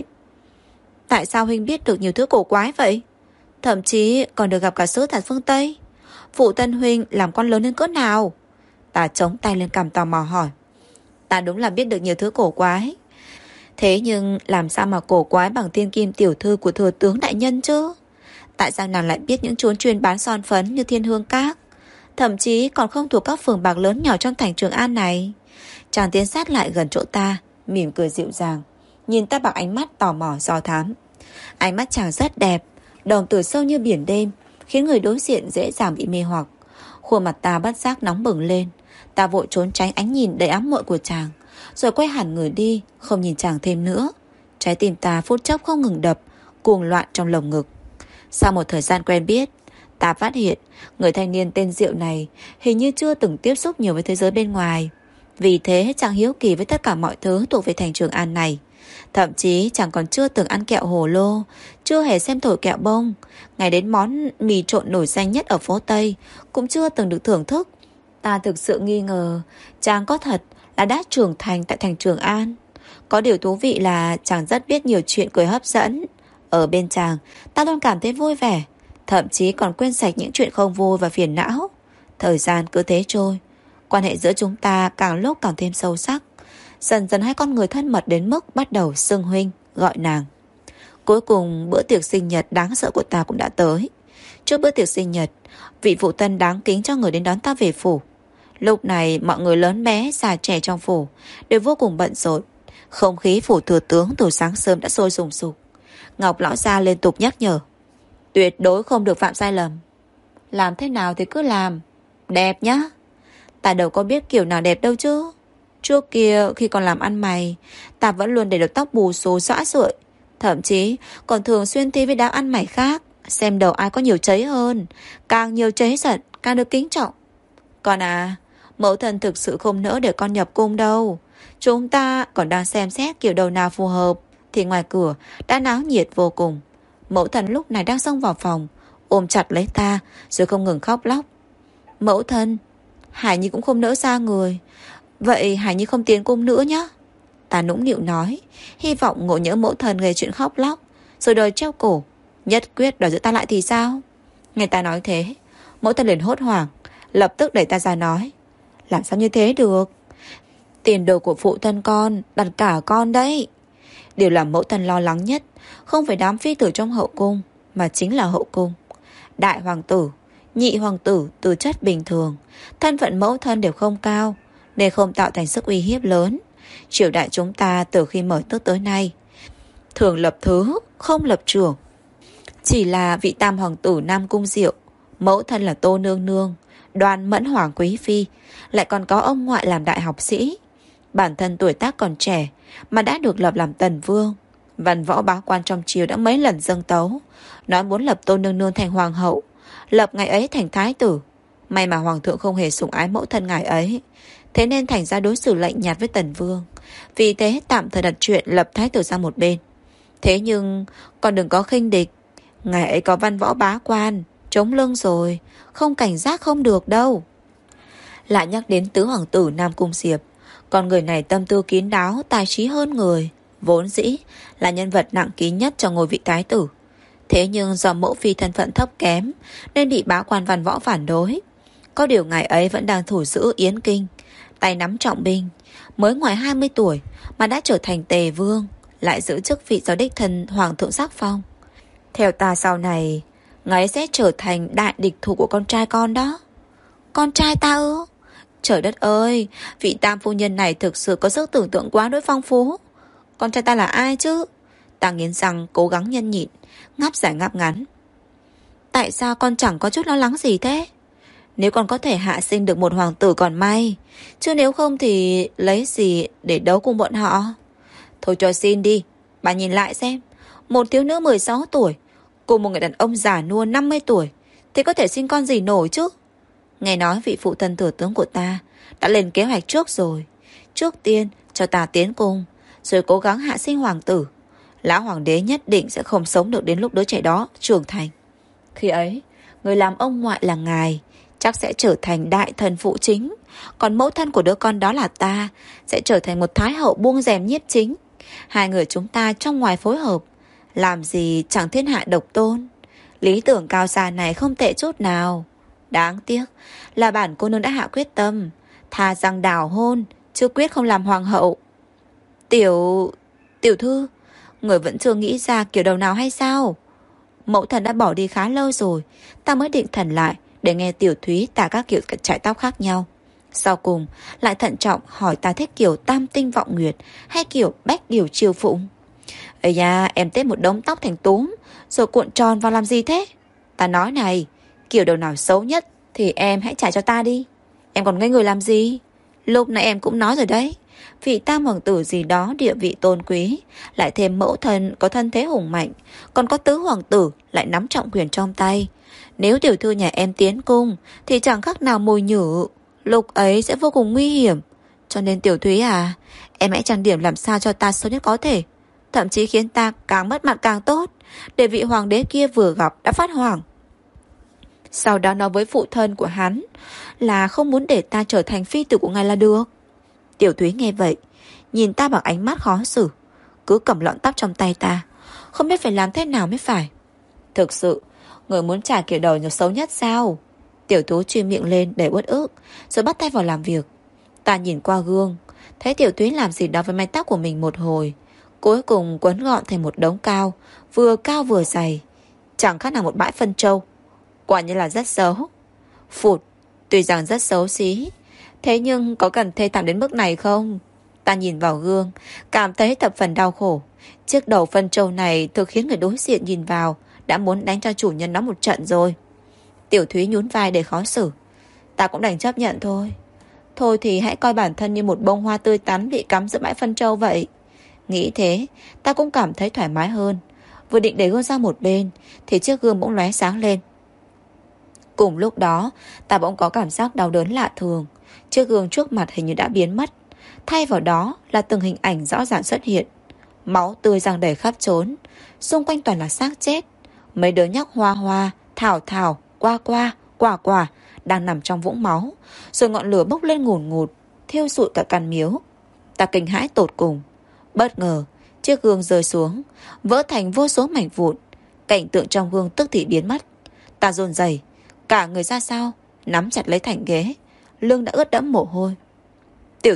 Tại sao huynh biết được nhiều thứ cổ quái vậy? Thậm chí còn được gặp cả sứ thần phương Tây. Phụ thân huynh làm con lớn đến cỡ nào? Ta chống tay lên cằm tò mò hỏi. Ta đúng là biết được nhiều thứ cổ quái. Thế nhưng làm sao mà cổ quái bằng thiên kim tiểu thư của thừa tướng đại nhân chứ? Tại sao nàng lại biết những chốn chuyên bán son phấn như Thiên Hương Các, thậm chí còn không thuộc các phường bạc lớn nhỏ trong thành Trường An này? Chàng tiến sát lại gần chỗ ta, mỉm cười dịu dàng, nhìn ta bằng ánh mắt tò mò do thám. Ánh mắt chàng rất đẹp, đồng tử sâu như biển đêm, khiến người đối diện dễ dàng bị mê hoặc. Khuôn mặt ta bất giác nóng bừng lên. Ta vội trốn tránh ánh nhìn đầy ám muội của chàng, rồi quay hẳn người đi, không nhìn chàng thêm nữa. Trái tim ta phút chốc không ngừng đập, cuồng loạn trong lồng ngực. Sau một thời gian quen biết, ta phát hiện người thanh niên tên Diệu này hình như chưa từng tiếp xúc nhiều với thế giới bên ngoài. Vì thế chàng hiếu kỳ với tất cả mọi thứ thuộc về thành Trường An này. Thậm chí chàng còn chưa từng ăn kẹo hồ lô, chưa hề xem thổi kẹo bông, ngay đến món mì trộn nổi danh nhất ở phố Tây cũng chưa từng được thưởng thức. Ta thực sự nghi ngờ chàng có thật là đã trưởng thành tại thành Trường An. Có điều thú vị là chàng rất biết nhiều chuyện cười hấp dẫn. Ở bên chàng, ta luôn cảm thấy vui vẻ, thậm chí còn quên sạch những chuyện không vui và phiền não. Thời gian cứ thế trôi, quan hệ giữa chúng ta càng lúc càng thêm sâu sắc. Dần dần hai con người thân mật đến mức bắt đầu xưng huynh, gọi nàng. Cuối cùng bữa tiệc sinh nhật đáng sợ của ta cũng đã tới. Trước bữa tiệc sinh nhật, vị phụ thân đáng kính cho người đến đón ta về phủ. Lúc này mọi người lớn bé, già trẻ trong phủ đều vô cùng bận rộn. Không khí phủ thừa tướng từ sáng sớm đã sôi sùng sục. Ngọc lão gia liên tục nhắc nhở, tuyệt đối không được phạm sai lầm. Làm thế nào thì cứ làm, đẹp nhá. Ta đâu có biết kiểu nào đẹp đâu chứ. Trước kia khi còn làm ăn mày, ta vẫn luôn để được tóc bù xù xõa sụi, thậm chí còn thường xuyên thi với đám ăn mày khác, xem đầu ai có nhiều cháy hơn. Càng nhiều cháy giận càng được kính trọng. Con à, mẫu thân thực sự không nỡ để con nhập cung đâu. Chúng ta còn đang xem xét kiểu đầu nào phù hợp thì ngoài cửa đã náo nhiệt vô cùng. Mẫu thân lúc này đang xông vào phòng, ôm chặt lấy ta rồi không ngừng khóc lóc. Mẫu thân, Hải Nhi cũng không nỡ xa người. Vậy Hải Nhi không tiến cung nữa nhá. Ta nũng nịu nói, hy vọng ngộ nhỡ mẫu thân gây chuyện khóc lóc rồi đòi treo cổ, nhất quyết đòi giữ ta lại thì sao? Nghe ta nói thế, mẫu thân liền hốt hoảng, lập tức đẩy ta ra nói, làm sao như thế được? Tiền đồ của phụ thân con đặt cả con đấy. Điều làm mẫu thân lo lắng nhất không phải đám phi tử trong hậu cung, mà chính là hậu cung. Đại hoàng tử, nhị hoàng tử tư chất bình thường, thân phận mẫu thân đều không cao, nên không tạo thành sức uy hiếp lớn. Triều đại chúng ta từ khi mở tước tới nay thường lập thứ, không lập trưởng. Chỉ là vị tam hoàng tử Nam Cung Diệu, mẫu thân là Tô Nương Nương, Đoan Mẫn Hoàng Quý Phi, lại còn có ông ngoại làm đại học sĩ. Bản thân tuổi tác còn trẻ mà đã được lập làm tần vương. Văn võ bá quan trong triều đã mấy lần dâng tấu, nói muốn lập Tô Nương Nương thành hoàng hậu, lập ngày ấy thành thái tử. May mà hoàng thượng không hề sủng ái mẫu thân ngài ấy, thế nên thành ra đối xử lạnh nhạt với tần vương. Vì thế tạm thời đặt chuyện lập thái tử sang một bên. Thế nhưng còn đừng có khinh địch, ngài ấy có văn võ bá quan chống lưng rồi, không cảnh giác không được đâu. Lại nhắc đến tứ hoàng tử Nam Cung Diệp, con người này tâm tư kín đáo, tài trí hơn người, vốn dĩ là nhân vật nặng ký nhất cho ngôi vị thái tử. Thế nhưng do mẫu phi thân phận thấp kém nên bị bá quan văn võ phản đối. Có điều ngài ấy vẫn đang thủ giữ Yến Kinh, tay nắm trọng binh, mới ngoài 20 tuổi mà đã trở thành tề vương, lại giữ chức vị do đích thân hoàng thượng sắc phong. Theo ta sau này, ngài ấy sẽ trở thành đại địch thủ của con trai con đó. Con trai ta ư? Trời đất ơi, vị tam phu nhân này thực sự có sức tưởng tượng quá đối phong phú. Con trai ta là ai chứ? Ta nghiến răng cố gắng nhẫn nhịn, ngáp dài ngáp ngắn. Tại sao con chẳng có chút lo lắng gì thế? Nếu con có thể hạ sinh được một hoàng tử còn may, chứ nếu không thì lấy gì để đấu cùng bọn họ? Thôi cho xin đi, bà nhìn lại xem, một thiếu nữ 16 tuổi cùng một người đàn ông già nua 50 tuổi thì có thể sinh con gì nổi chứ? Nghe nói vị phụ thân thừa tướng của ta đã lên kế hoạch trước rồi. Trước tiên cho ta tiến cung, rồi cố gắng hạ sinh hoàng tử. Lão hoàng đế nhất định sẽ không sống được đến lúc đứa trẻ đó trưởng thành. Khi ấy, người làm ông ngoại là ngài chắc sẽ trở thành đại thần phụ chính. Còn mẫu thân của đứa con đó là ta sẽ trở thành một thái hậu buông rèm nhiếp chính. Hai người chúng ta trong ngoài phối hợp, làm gì chẳng thiên hạ độc tôn. Lý tưởng cao xa này không tệ chút nào. Đáng tiếc là bản cô nương đã hạ quyết tâm, thà rằng đảo hôn chứ quyết không làm hoàng hậu. Tiểu thư, người vẫn chưa nghĩ ra kiểu đầu nào hay sao? Mẫu thần đã bỏ đi khá lâu rồi, ta mới định thần lại để nghe Tiểu Thúy tả các kiểu chải tóc khác nhau. Sau cùng lại thận trọng hỏi ta thích kiểu tam tinh vọng nguyệt hay kiểu bách điều chiêu phụng. Ây da, em tết một đống tóc thành túm rồi cuộn tròn vào làm gì thế? Ta nói này, kiểu đầu nào xấu nhất thì em hãy trả cho ta đi. Em còn ngây người làm gì? Lúc nãy em cũng nói rồi đấy, vị tam hoàng tử gì đó địa vị tôn quý, lại thêm mẫu thân có thân thế hùng mạnh, còn có tứ hoàng tử lại nắm trọng quyền trong tay. Nếu tiểu thư nhà em tiến cung thì chẳng khác nào mồi nhử, lúc ấy sẽ vô cùng nguy hiểm. Cho nên Tiểu Thúy à, em hãy trang điểm làm sao cho ta xấu nhất có thể, thậm chí khiến ta càng mất mặt càng tốt, để vị hoàng đế kia vừa gặp đã phát hoảng. Sau đó nói với phụ thân của hắn là không muốn để ta trở thành phi tử của ngài là được. Tiểu Thúy nghe vậy, nhìn ta bằng ánh mắt khó xử, cứ cầm lọn tóc trong tay ta, không biết phải làm thế nào mới phải. Thực sự, người muốn trả kiểu đầu nhỏ xấu nhất sao? Tiểu Thú truy miệng lên để uất ức, rồi bắt tay vào làm việc. Ta nhìn qua gương, thấy Tiểu Thúy làm gì đó với mái tóc của mình một hồi, cuối cùng quấn gọn thành một đống cao vừa dày, chẳng khác nào một bãi phân trâu. Quả nhiên là rất xấu. Phụt, tuy rằng rất xấu xí, thế nhưng có cần thê thảm đến mức này không? Ta nhìn vào gương, cảm thấy thập phần đau khổ. Chiếc đầu phân trâu này thực khiến người đối diện nhìn vào đã muốn đánh cho chủ nhân nó một trận rồi. Tiểu Thúy nhún vai để khó xử. Ta cũng đành chấp nhận thôi. Thôi thì hãy coi bản thân như một bông hoa tươi tắn bị cắm giữa bãi phân trâu vậy. Nghĩ thế, ta cũng cảm thấy thoải mái hơn. Vừa định để gương sang một bên thì chiếc gương bỗng lóe sáng lên. Cùng lúc đó, ta bỗng có cảm giác đau đớn lạ thường. Chiếc gương trước mặt hình như đã biến mất, thay vào đó là từng hình ảnh rõ ràng xuất hiện. Máu tươi giăng đầy khắp trốn, xung quanh toàn là xác chết. Mấy đứa nhóc Hoa Hoa, Thảo Thảo, Qua Qua, Quả Quả đang nằm trong vũng máu, rồi ngọn lửa bốc lên ngùn ngụt, thiêu rụi cả căn miếu. Ta kinh hãi tột cùng. Bất ngờ, chiếc gương rơi xuống, vỡ thành vô số mảnh vụn. Cảnh tượng trong gương tức thì biến mất. Ta run rẩy, cả người ra sau, nắm chặt lấy thành ghế, lưng đã ướt đẫm mồ hôi. Tiểu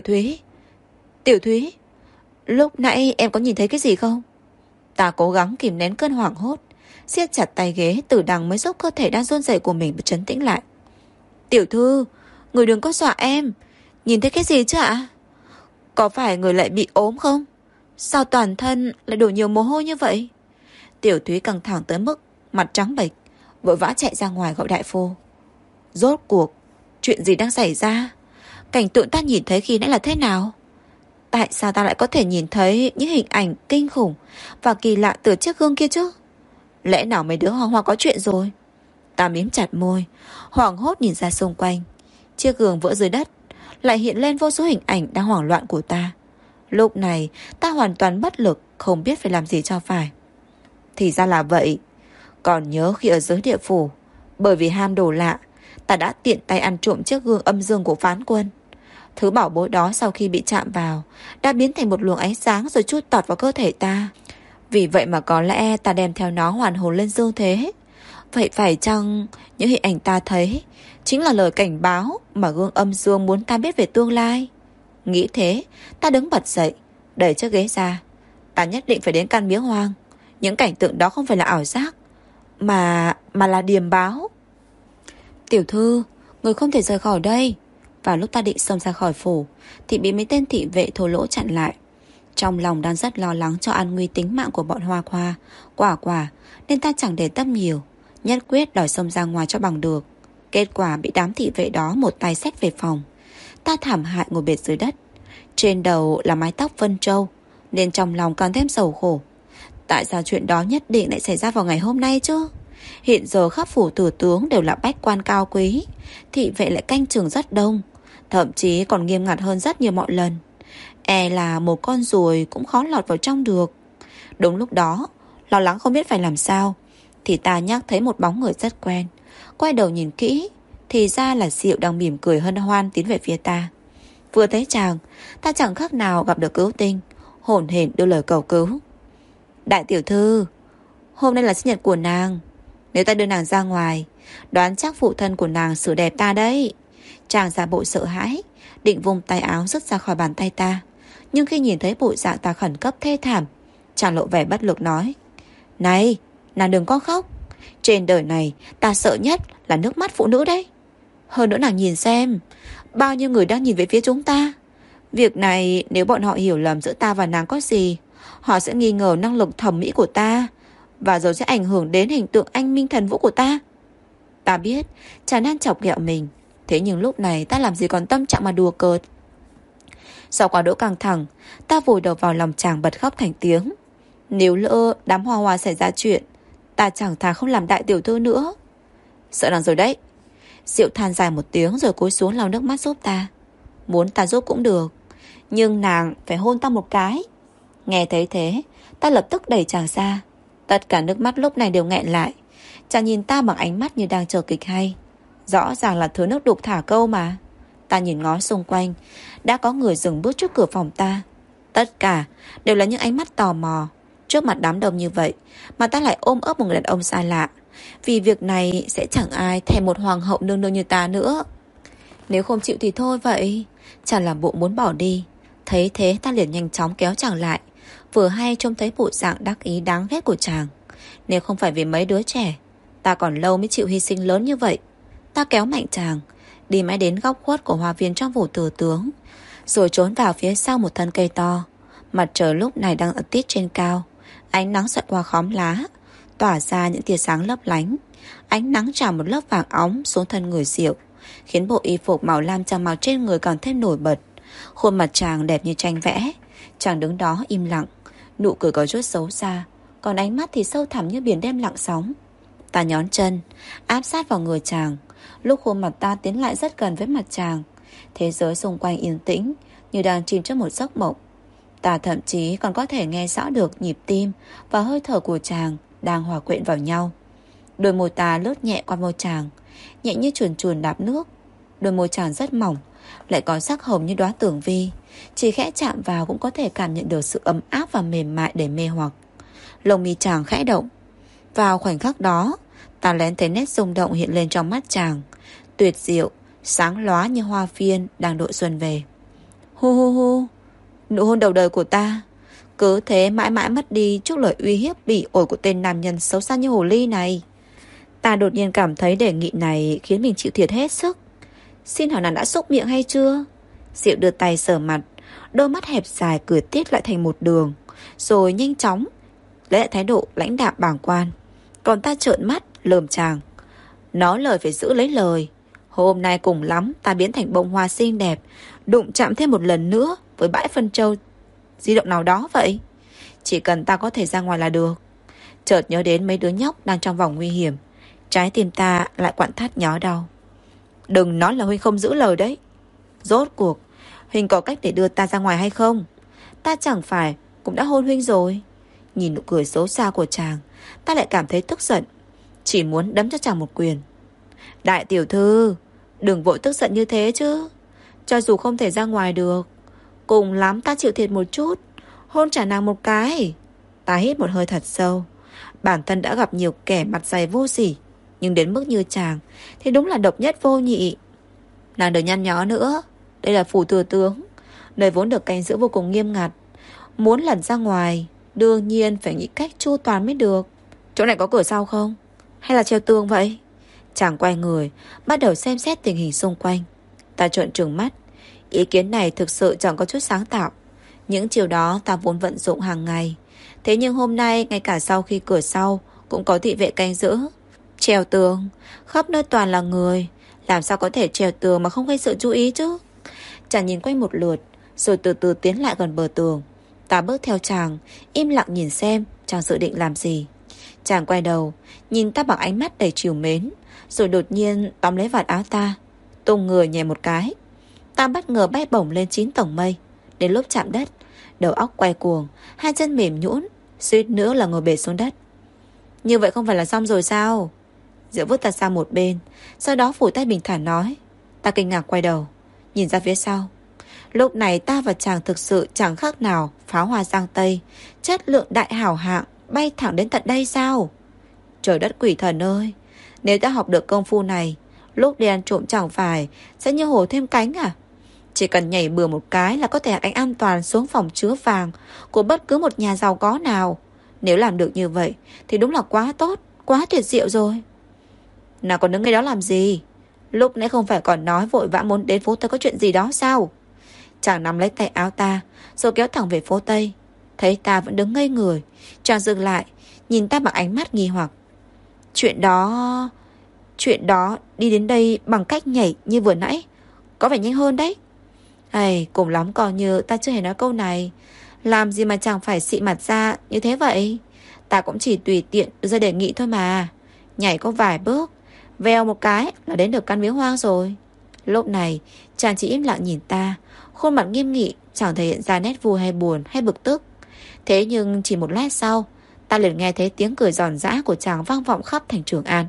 Thúy, lúc nãy em có nhìn thấy cái gì không? Ta cố gắng kìm nén cơn hoảng hốt, siết chặt tay ghế, từ đằng mới giúp cơ thể đang run rẩy của mình trấn tĩnh lại. Tiểu thư, người đừng có dọa em. Nhìn thấy cái gì chứ ạ? Có phải người lại bị ốm không? Sao toàn thân lại đổ nhiều mồ hôi như vậy? Tiểu Thúy căng thẳng tới mức mặt trắng bệch, vội vã chạy ra ngoài gọi đại phu. Rốt cuộc chuyện gì đang xảy ra? Cảnh tượng ta nhìn thấy khi nãy là thế nào? Tại sao ta lại có thể nhìn thấy những hình ảnh kinh khủng và kỳ lạ từ chiếc gương kia chứ? Lẽ nào mấy đứa Hoa Hoa có chuyện rồi? Ta mím chặt môi, hoảng hốt nhìn ra xung quanh. Chiếc gương vỡ dưới đất, lại hiện lên vô số hình ảnh đang hoảng loạn của ta. Lúc này ta hoàn toàn bất lực, không biết phải làm gì cho phải. Thì ra là vậy. Còn nhớ khi ở dưới địa phủ, bởi vì ham đồ lạ, ta đã tiện tay ăn trộm chiếc gương âm dương của Phán Quân. Thứ bảo bối đó sau khi bị chạm vào đã biến thành một luồng ánh sáng rồi chui tọt vào cơ thể ta. Vì vậy mà có lẽ ta đem theo nó hoàn hồn lên dương thế. Vậy phải chăng những hình ảnh ta thấy chính là lời cảnh báo mà gương âm dương muốn ta biết về tương lai? Nghĩ thế, ta đứng bật dậy, đẩy chiếc ghế ra. Ta nhất định phải đến căn miếu hoang. Những cảnh tượng đó không phải là ảo giác, mà là điềm báo. Tiểu thư, người không thể rời khỏi đây. Vào lúc ta định xông ra khỏi phủ thì bị mấy tên thị vệ thô lỗ chặn lại. Trong lòng đang rất lo lắng cho an nguy tính mạng của bọn Hoa Hoa, Quả Quả, nên ta chẳng để tâm nhiều, nhất quyết đòi xông ra ngoài cho bằng được. Kết quả bị đám thị vệ đó một tay xách về phòng. Ta thảm hại ngồi bệt dưới đất, trên đầu là mái tóc vân trâu, nên trong lòng càng thêm sầu khổ. Tại sao chuyện đó nhất định lại xảy ra vào ngày hôm nay chứ? Hiện giờ khắp phủ thừa tướng đều là bách quan cao quý, thị vệ lại canh chừng rất đông, thậm chí còn nghiêm ngặt hơn rất nhiều mọi lần. E là một con ruồi cũng khó lọt vào trong được. Đúng lúc đó, lo lắng không biết phải làm sao, thì ta nhắc thấy một bóng người rất quen. Quay đầu nhìn kỹ, thì ra là Diệu đang mỉm cười hân hoan tiến về phía ta. Vừa thấy chàng, ta chẳng khác nào gặp được cứu tinh, hổn hển đưa lời cầu cứu. Đại tiểu thư, hôm nay là sinh nhật của nàng. Nếu ta đưa nàng ra ngoài, đoán chắc phụ thân của nàng xử đẹp ta đấy. Chàng giả bộ sợ hãi, định vùng tay áo rứt ra khỏi bàn tay ta. Nhưng khi nhìn thấy bộ dạng ta khẩn cấp thê thảm, chàng lộ vẻ bất lực nói: Này, nàng đừng có khóc. Trên đời này ta sợ nhất là nước mắt phụ nữ đấy. Hơn nữa nàng nhìn xem, bao nhiêu người đang nhìn về phía chúng ta. Việc này nếu bọn họ hiểu lầm giữa ta và nàng có gì, họ sẽ nghi ngờ năng lực thẩm mỹ của ta, và rồi sẽ ảnh hưởng đến hình tượng anh minh thần vũ của ta. Ta biết chàng đang chọc ghẹo mình, thế nhưng lúc này ta làm gì còn tâm trạng mà đùa cợt. Sau quá đỗ căng thẳng, ta vùi đầu vào lòng chàng bật khóc thành tiếng. Nếu lỡ đám hoa hoa xảy ra chuyện, ta chẳng thà không làm đại tiểu thư nữa. Sợ nàng rồi đấy. Diệu than dài một tiếng rồi cúi xuống lau nước mắt giúp ta. Muốn ta giúp cũng được, nhưng nàng phải hôn ta một cái. Nghe thấy thế, ta lập tức đẩy chàng ra. Tất cả nước mắt lúc này đều nghẹn lại. Chàng nhìn ta bằng ánh mắt như đang chờ kịch hay. Rõ ràng là thứ nước đục thả câu mà. Ta nhìn ngó xung quanh, đã có người dừng bước trước cửa phòng ta. Tất cả đều là những ánh mắt tò mò. Trước mặt đám đông như vậy mà ta lại ôm ấp một người đàn ông xa lạ. Vì việc này sẽ chẳng ai thèm một hoàng hậu nương nương như ta nữa. Nếu không chịu thì thôi vậy. Chàng làm bộ muốn bỏ đi. Thấy thế ta liền nhanh chóng kéo chàng lại. Vừa hay trông thấy bộ dạng đắc ý đáng ghét của chàng. Nếu không phải vì mấy đứa trẻ, ta còn lâu mới chịu hy sinh lớn như vậy. Ta kéo mạnh chàng, đi mãi đến góc khuất của hoa viên trong phủ thừa tướng, rồi trốn vào phía sau một thân cây to. Mặt trời lúc này đang ở tít trên cao. Ánh nắng xẹt qua khóm lá, tỏa ra những tia sáng lấp lánh. Ánh nắng trào một lớp vàng óng xuống thân người Diệu, khiến bộ y phục màu lam tràm màu trên người càng thêm nổi bật. Khuôn mặt chàng đẹp như tranh vẽ. Chàng đứng đó im lặng, nụ cười có chút xấu xa, còn ánh mắt thì sâu thẳm như biển đêm lặng sóng. Ta nhón chân, áp sát vào người chàng. Lúc khuôn mặt ta tiến lại rất gần với mặt chàng, thế giới xung quanh yên tĩnh, như đang chìm trong một giấc mộng. Ta thậm chí còn có thể nghe rõ được nhịp tim và hơi thở của chàng đang hòa quyện vào nhau. Đôi môi ta lướt nhẹ qua môi chàng, nhẹ như chuồn chuồn đạp nước. Đôi môi chàng rất mỏng, lại có sắc hồng như đóa tưởng vi. Chỉ khẽ chạm vào cũng có thể cảm nhận được sự ấm áp và mềm mại để mê hoặc. Lông mi chàng khẽ động. Vào khoảnh khắc đó, ta lén thấy nét rung động hiện lên trong mắt chàng, tuyệt diệu, sáng lóa như hoa phiên đang đội xuân về. Hu hu hu, nụ hôn đầu đời của ta cứ thế mãi mãi mất đi trước lời uy hiếp bỉ ổi của tên nam nhân xấu xa như hồ ly này. Ta đột nhiên cảm thấy đề nghị này khiến mình chịu thiệt hết sức. Xin hỏi nàng đã xúc miệng hay chưa? Diệu đưa tay sờ mặt, đôi mắt hẹp dài cười tít lại thành một đường, rồi nhanh chóng lấy lại thái độ lãnh đạm bàng quan. Còn ta trợn mắt lườm chàng. Nói lời phải giữ lấy lời. Hôm nay cùng lắm ta biến thành bông hoa xinh đẹp, đụng chạm thêm một lần nữa với bãi phân châu di động nào đó vậy. Chỉ cần ta có thể ra ngoài là được. Chợt nhớ đến mấy đứa nhóc đang trong vòng nguy hiểm, trái tim ta lại quặn thắt nhói đau. Đừng nói là Huynh không giữ lời đấy. Rốt cuộc Huynh có cách để đưa ta ra ngoài hay không? Ta chẳng phải cũng đã hôn Huynh rồi. Nhìn nụ cười xấu xa của chàng, ta lại cảm thấy tức giận, chỉ muốn đấm cho chàng một quyền. Đại tiểu thư, đừng vội tức giận như thế chứ. Cho dù không thể ra ngoài được, cùng lắm ta chịu thiệt một chút, hôn trả nàng một cái. Ta hít một hơi thật sâu. Bản thân đã gặp nhiều kẻ mặt dày vô sỉ, nhưng đến mức như chàng thì đúng là độc nhất vô nhị. Nàng đừng nhăn nhó nữa. Đây là phủ thừa tướng, nơi vốn được canh giữ vô cùng nghiêm ngặt. Muốn lẩn ra ngoài, đương nhiên phải nghĩ cách chu toàn mới được. Chỗ này có cửa sau không? Hay là treo tường vậy? Chàng quay người, bắt đầu xem xét tình hình xung quanh. Ta trợn trừng mắt. Ý kiến này thực sự chẳng có chút sáng tạo. Những chiều đó ta vốn vận dụng hàng ngày. Thế nhưng hôm nay, ngay cả sau khi cửa sau cũng có thị vệ canh giữ. Treo tường, khắp nơi toàn là người, làm sao có thể treo tường mà không gây sự chú ý chứ? Chàng nhìn quanh một lượt, rồi từ từ tiến lại gần bờ tường. Ta bước theo chàng, im lặng nhìn xem chàng dự định làm gì. Chàng quay đầu, nhìn ta bằng ánh mắt đầy trìu mến, rồi đột nhiên tóm lấy vạt áo ta, tung người nhảy một cái. Ta bất ngờ bay bổng lên 9 tầng mây. Đến lúc chạm đất, đầu óc quay cuồng, hai chân mềm nhũn, suýt nữa là ngồi bệt xuống đất. Như vậy không phải là xong rồi sao? Diệu vứt ta sang một bên, sau đó phủ tay bình thản nói. Ta kinh ngạc quay đầu, nhìn ra phía sau. Lúc này ta và chàng thực sự chẳng khác nào pháo hoa giang tây, chất lượng đại hảo hạng, bay thẳng đến tận đây sao? Trời đất quỷ thần ơi, nếu ta học được công phu này, lúc đi ăn trộm chẳng phải sẽ như hổ thêm cánh à? Chỉ cần nhảy bừa một cái là có thể hạ cánh an toàn xuống phòng chứa vàng của bất cứ một nhà giàu có nào. Nếu làm được như vậy thì đúng là quá tốt, quá tuyệt diệu rồi. Nào còn đứng ngay đó làm gì? Lúc nãy không phải còn nói vội vã muốn đến phố Tây có chuyện gì đó sao? Chàng nắm lấy tay áo ta, rồi kéo thẳng về phố Tây. Thấy ta vẫn đứng ngây người, chàng dừng lại, nhìn ta bằng ánh mắt nghi hoặc. Chuyện đó đi đến đây bằng cách nhảy như vừa nãy có vẻ nhanh hơn đấy. Cùng lắm coi như ta chưa hề nói câu này. Làm gì mà chàng phải xị mặt ra như thế vậy? Ta cũng chỉ tùy tiện đưa ra đề nghị thôi mà. Nhảy có vài bước, vèo một cái là đến được căn miếu hoang rồi. Lúc này chàng chỉ im lặng nhìn ta, khuôn mặt nghiêm nghị, chẳng thể hiện ra nét vui hay buồn hay bực tức. Thế nhưng chỉ một lát sau, ta liền nghe thấy tiếng cười giòn giã của chàng vang vọng khắp thành Trường An.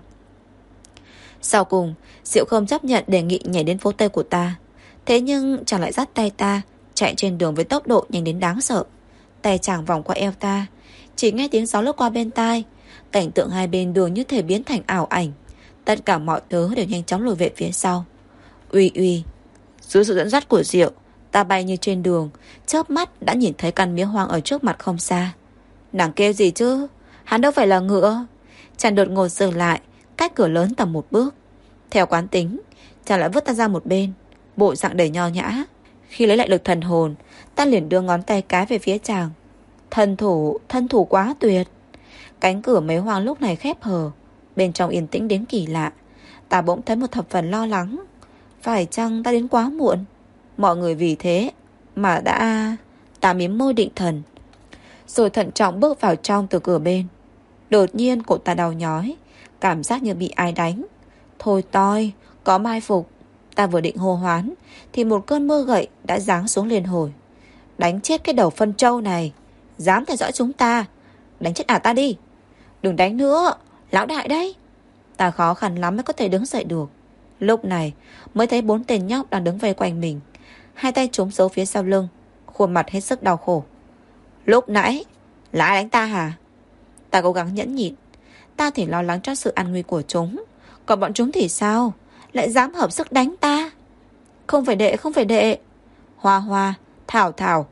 Sau cùng, Diệu không chấp nhận đề nghị nhảy đến phố Tây của ta. Thế nhưng chàng lại dắt tay ta, chạy trên đường với tốc độ nhanh đến đáng sợ. Tay chàng vòng qua eo ta, chỉ nghe tiếng gió lướt qua bên tai. Cảnh tượng hai bên đường như thể biến thành ảo ảnh. Tất cả mọi thứ đều nhanh chóng lùi về phía sau. Uy, dưới sự dẫn dắt của Diệu, ta bay như trên đường, chớp mắt đã nhìn thấy căn miếu hoang ở trước mặt không xa. Nàng kêu gì chứ? Hắn đâu phải là ngựa. Chàng đột ngột dừng lại, cách cửa lớn tầm một bước. Theo quán tính, chàng lại vứt ta ra một bên, bộ dạng đầy nho nhã. Khi lấy lại lực thần hồn, ta liền đưa ngón tay cái về phía chàng. Thân thủ quá tuyệt. Cánh cửa miếu hoang lúc này khép hờ, bên trong yên tĩnh đến kỳ lạ. Ta bỗng thấy một thập phần lo lắng. Phải chăng ta đến quá muộn? Mọi người vì thế mà đã... Ta mím môi định thần, rồi thận trọng bước vào trong từ cửa bên. Đột nhiên cổ ta đau nhói, cảm giác như bị ai đánh. Thôi toi, có mai phục. Ta vừa định hô hoán thì một cơn mưa gậy đã giáng xuống liền hồi. Đánh chết cái đầu phân trâu này, dám theo dõi chúng ta. Đánh chết ta đi. Đừng đánh nữa, lão đại đấy. Ta khó khăn lắm mới có thể đứng dậy được. Lúc này mới thấy 4 tên nhóc đang đứng vây quanh mình, hai tay trúng giấu phía sau lưng, khuôn mặt hết sức đau khổ. Lúc nãy là ai đánh ta hả? Ta cố gắng nhẫn nhịn. Ta thì lo lắng cho sự an nguy của chúng, còn bọn chúng thì sao? Lại dám hợp sức đánh ta? Không phải đệ. Hoa, Thảo,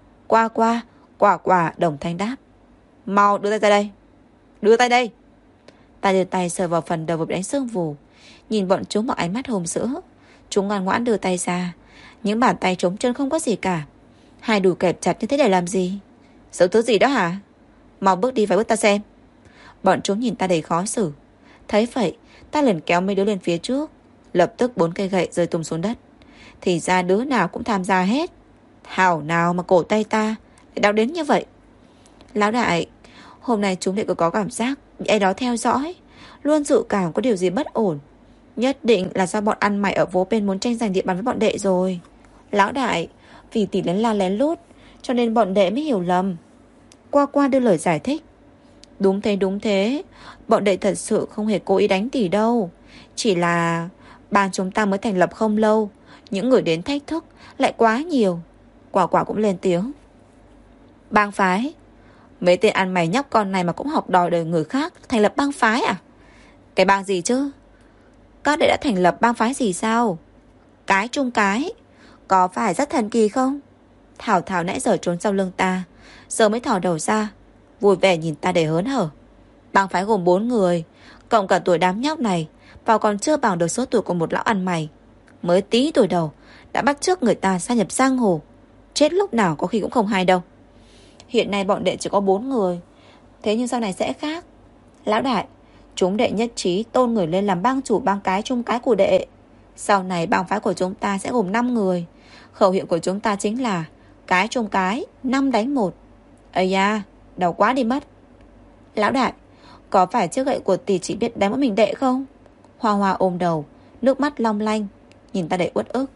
Quả đồng thanh đáp. Mau đưa tay ra đây. Đưa tay đây. Ta đưa tay sờ vào phần đầu và bị đánh sưng vù. Nhìn bọn chúng bằng ánh mắt hùng dữ. Chúng ngoan ngoãn đưa tay ra, những bàn tay trống trơn không có gì cả. Hai đùi kẹp chặt như thế để làm gì? Sợ thứ gì đó hả? Mau bước đi vài bước ta xem. Bọn chúng nhìn ta đầy khó xử. Thấy vậy, ta liền kéo mấy đứa lên phía trước. Lập tức 4 cây gậy rơi tung xuống đất. Thì ra đứa nào cũng tham gia hết. Thảo nào mà cổ tay ta lại đau đến như vậy. Lão đại, hôm nay chúng lại có cảm giác bị ai đó theo dõi. Luôn dự cảm có điều gì bất ổn. Nhất định là do bọn ăn mày ở phố bên muốn tranh giành địa bàn với bọn đệ rồi. Lão đại, vì tỷ lén lút cho nên bọn đệ mới hiểu lầm. Qua đưa lời giải thích. Đúng thế. Bọn đệ thật sự không hề cố ý đánh tỷ đâu. Chỉ là ban chúng ta mới thành lập không lâu, những người đến thách thức lại quá nhiều. Quả cũng lên tiếng. Bang phái? Mấy tên ăn mày nhóc con này mà cũng học đòi đời người khác thành lập bang phái à? Cái bang gì chứ? Các đệ đã thành lập bang phái gì sao? Cái chung cái. Có phải rất thần kỳ không? Thảo nãy giờ trốn sau lưng ta, giờ mới thò đầu ra, vui vẻ nhìn ta đầy hớn hở. Bang phái gồm 4 người, cộng cả tuổi đám nhóc này vào còn chưa bằng được số tuổi của một lão ăn mày. Mới tí tuổi đầu đã bắt chước người ta gia nhập giang hồ. Chết lúc nào có khi cũng không hay đâu. Hiện nay bọn đệ chỉ có 4 người, thế nhưng sau này sẽ khác. Lão đại, chúng đệ nhất trí tôn người lên làm bang chủ bang cái chung cái của đệ. Sau này bang phái của chúng ta sẽ gồm 5 người. Khẩu hiệu của chúng ta chính là cái chung cái, 5 đánh 1. Ây da, đau quá đi mất. Lão đại, Có phải chiếc gậy của tỷ chỉ biết đánh mỗi mình đệ không? Hoa Hoa ôm đầu, nước mắt long lanh, nhìn ta đầy uất ức.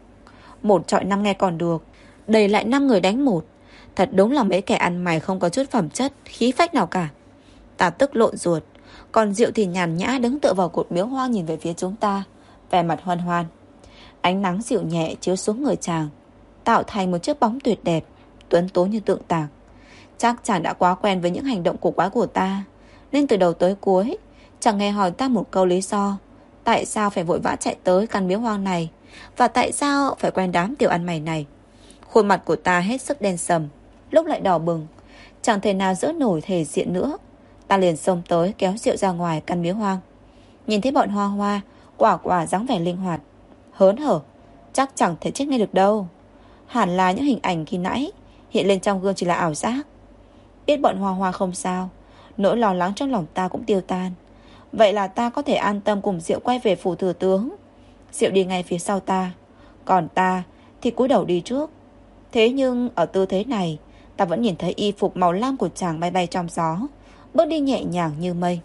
1-5 nghe còn được, đây lại 5 người đánh một. Thật đúng là mấy kẻ ăn mày không có chút phẩm chất, khí phách nào cả. Ta tức lộn ruột. Còn Diệu thì nhàn nhã đứng tựa vào cột miếu hoang nhìn về phía chúng ta, vẻ mặt hoan hoan. Ánh nắng dịu nhẹ chiếu xuống người chàng, tạo thành một chiếc bóng tuyệt đẹp, tuấn tố như tượng tạc. Chắc chàng đã quá quen với những hành động cổ quái của ta, nên từ đầu tới cuối chẳng nghe hỏi ta một câu lý do tại sao phải vội vã chạy tới căn miếu hoang này, và tại sao phải quen đám tiểu ăn mày này. Khuôn mặt của ta hết sức đen sầm, lúc lại đỏ bừng, chẳng thể nào giữ nổi thể diện nữa. Ta liền xông tới kéo Diệu ra ngoài căn miếu hoang. Nhìn thấy bọn Hoa Hoa, Quả Quả dáng vẻ linh hoạt, hớn hở, chắc chẳng thể chết ngay được đâu. Hẳn là những hình ảnh khi nãy hiện lên trong gương chỉ là ảo giác. Biết bọn Hoa Hoa không sao, nỗi lo lắng trong lòng ta cũng tiêu tan. Vậy là ta có thể an tâm cùng Diệu quay về phủ thừa tướng. Diệu đi ngay phía sau ta, còn ta thì cúi đầu đi trước. Thế nhưng ở tư thế này, ta vẫn nhìn thấy y phục màu lam của chàng bay bay trong gió, bước đi nhẹ nhàng như mây.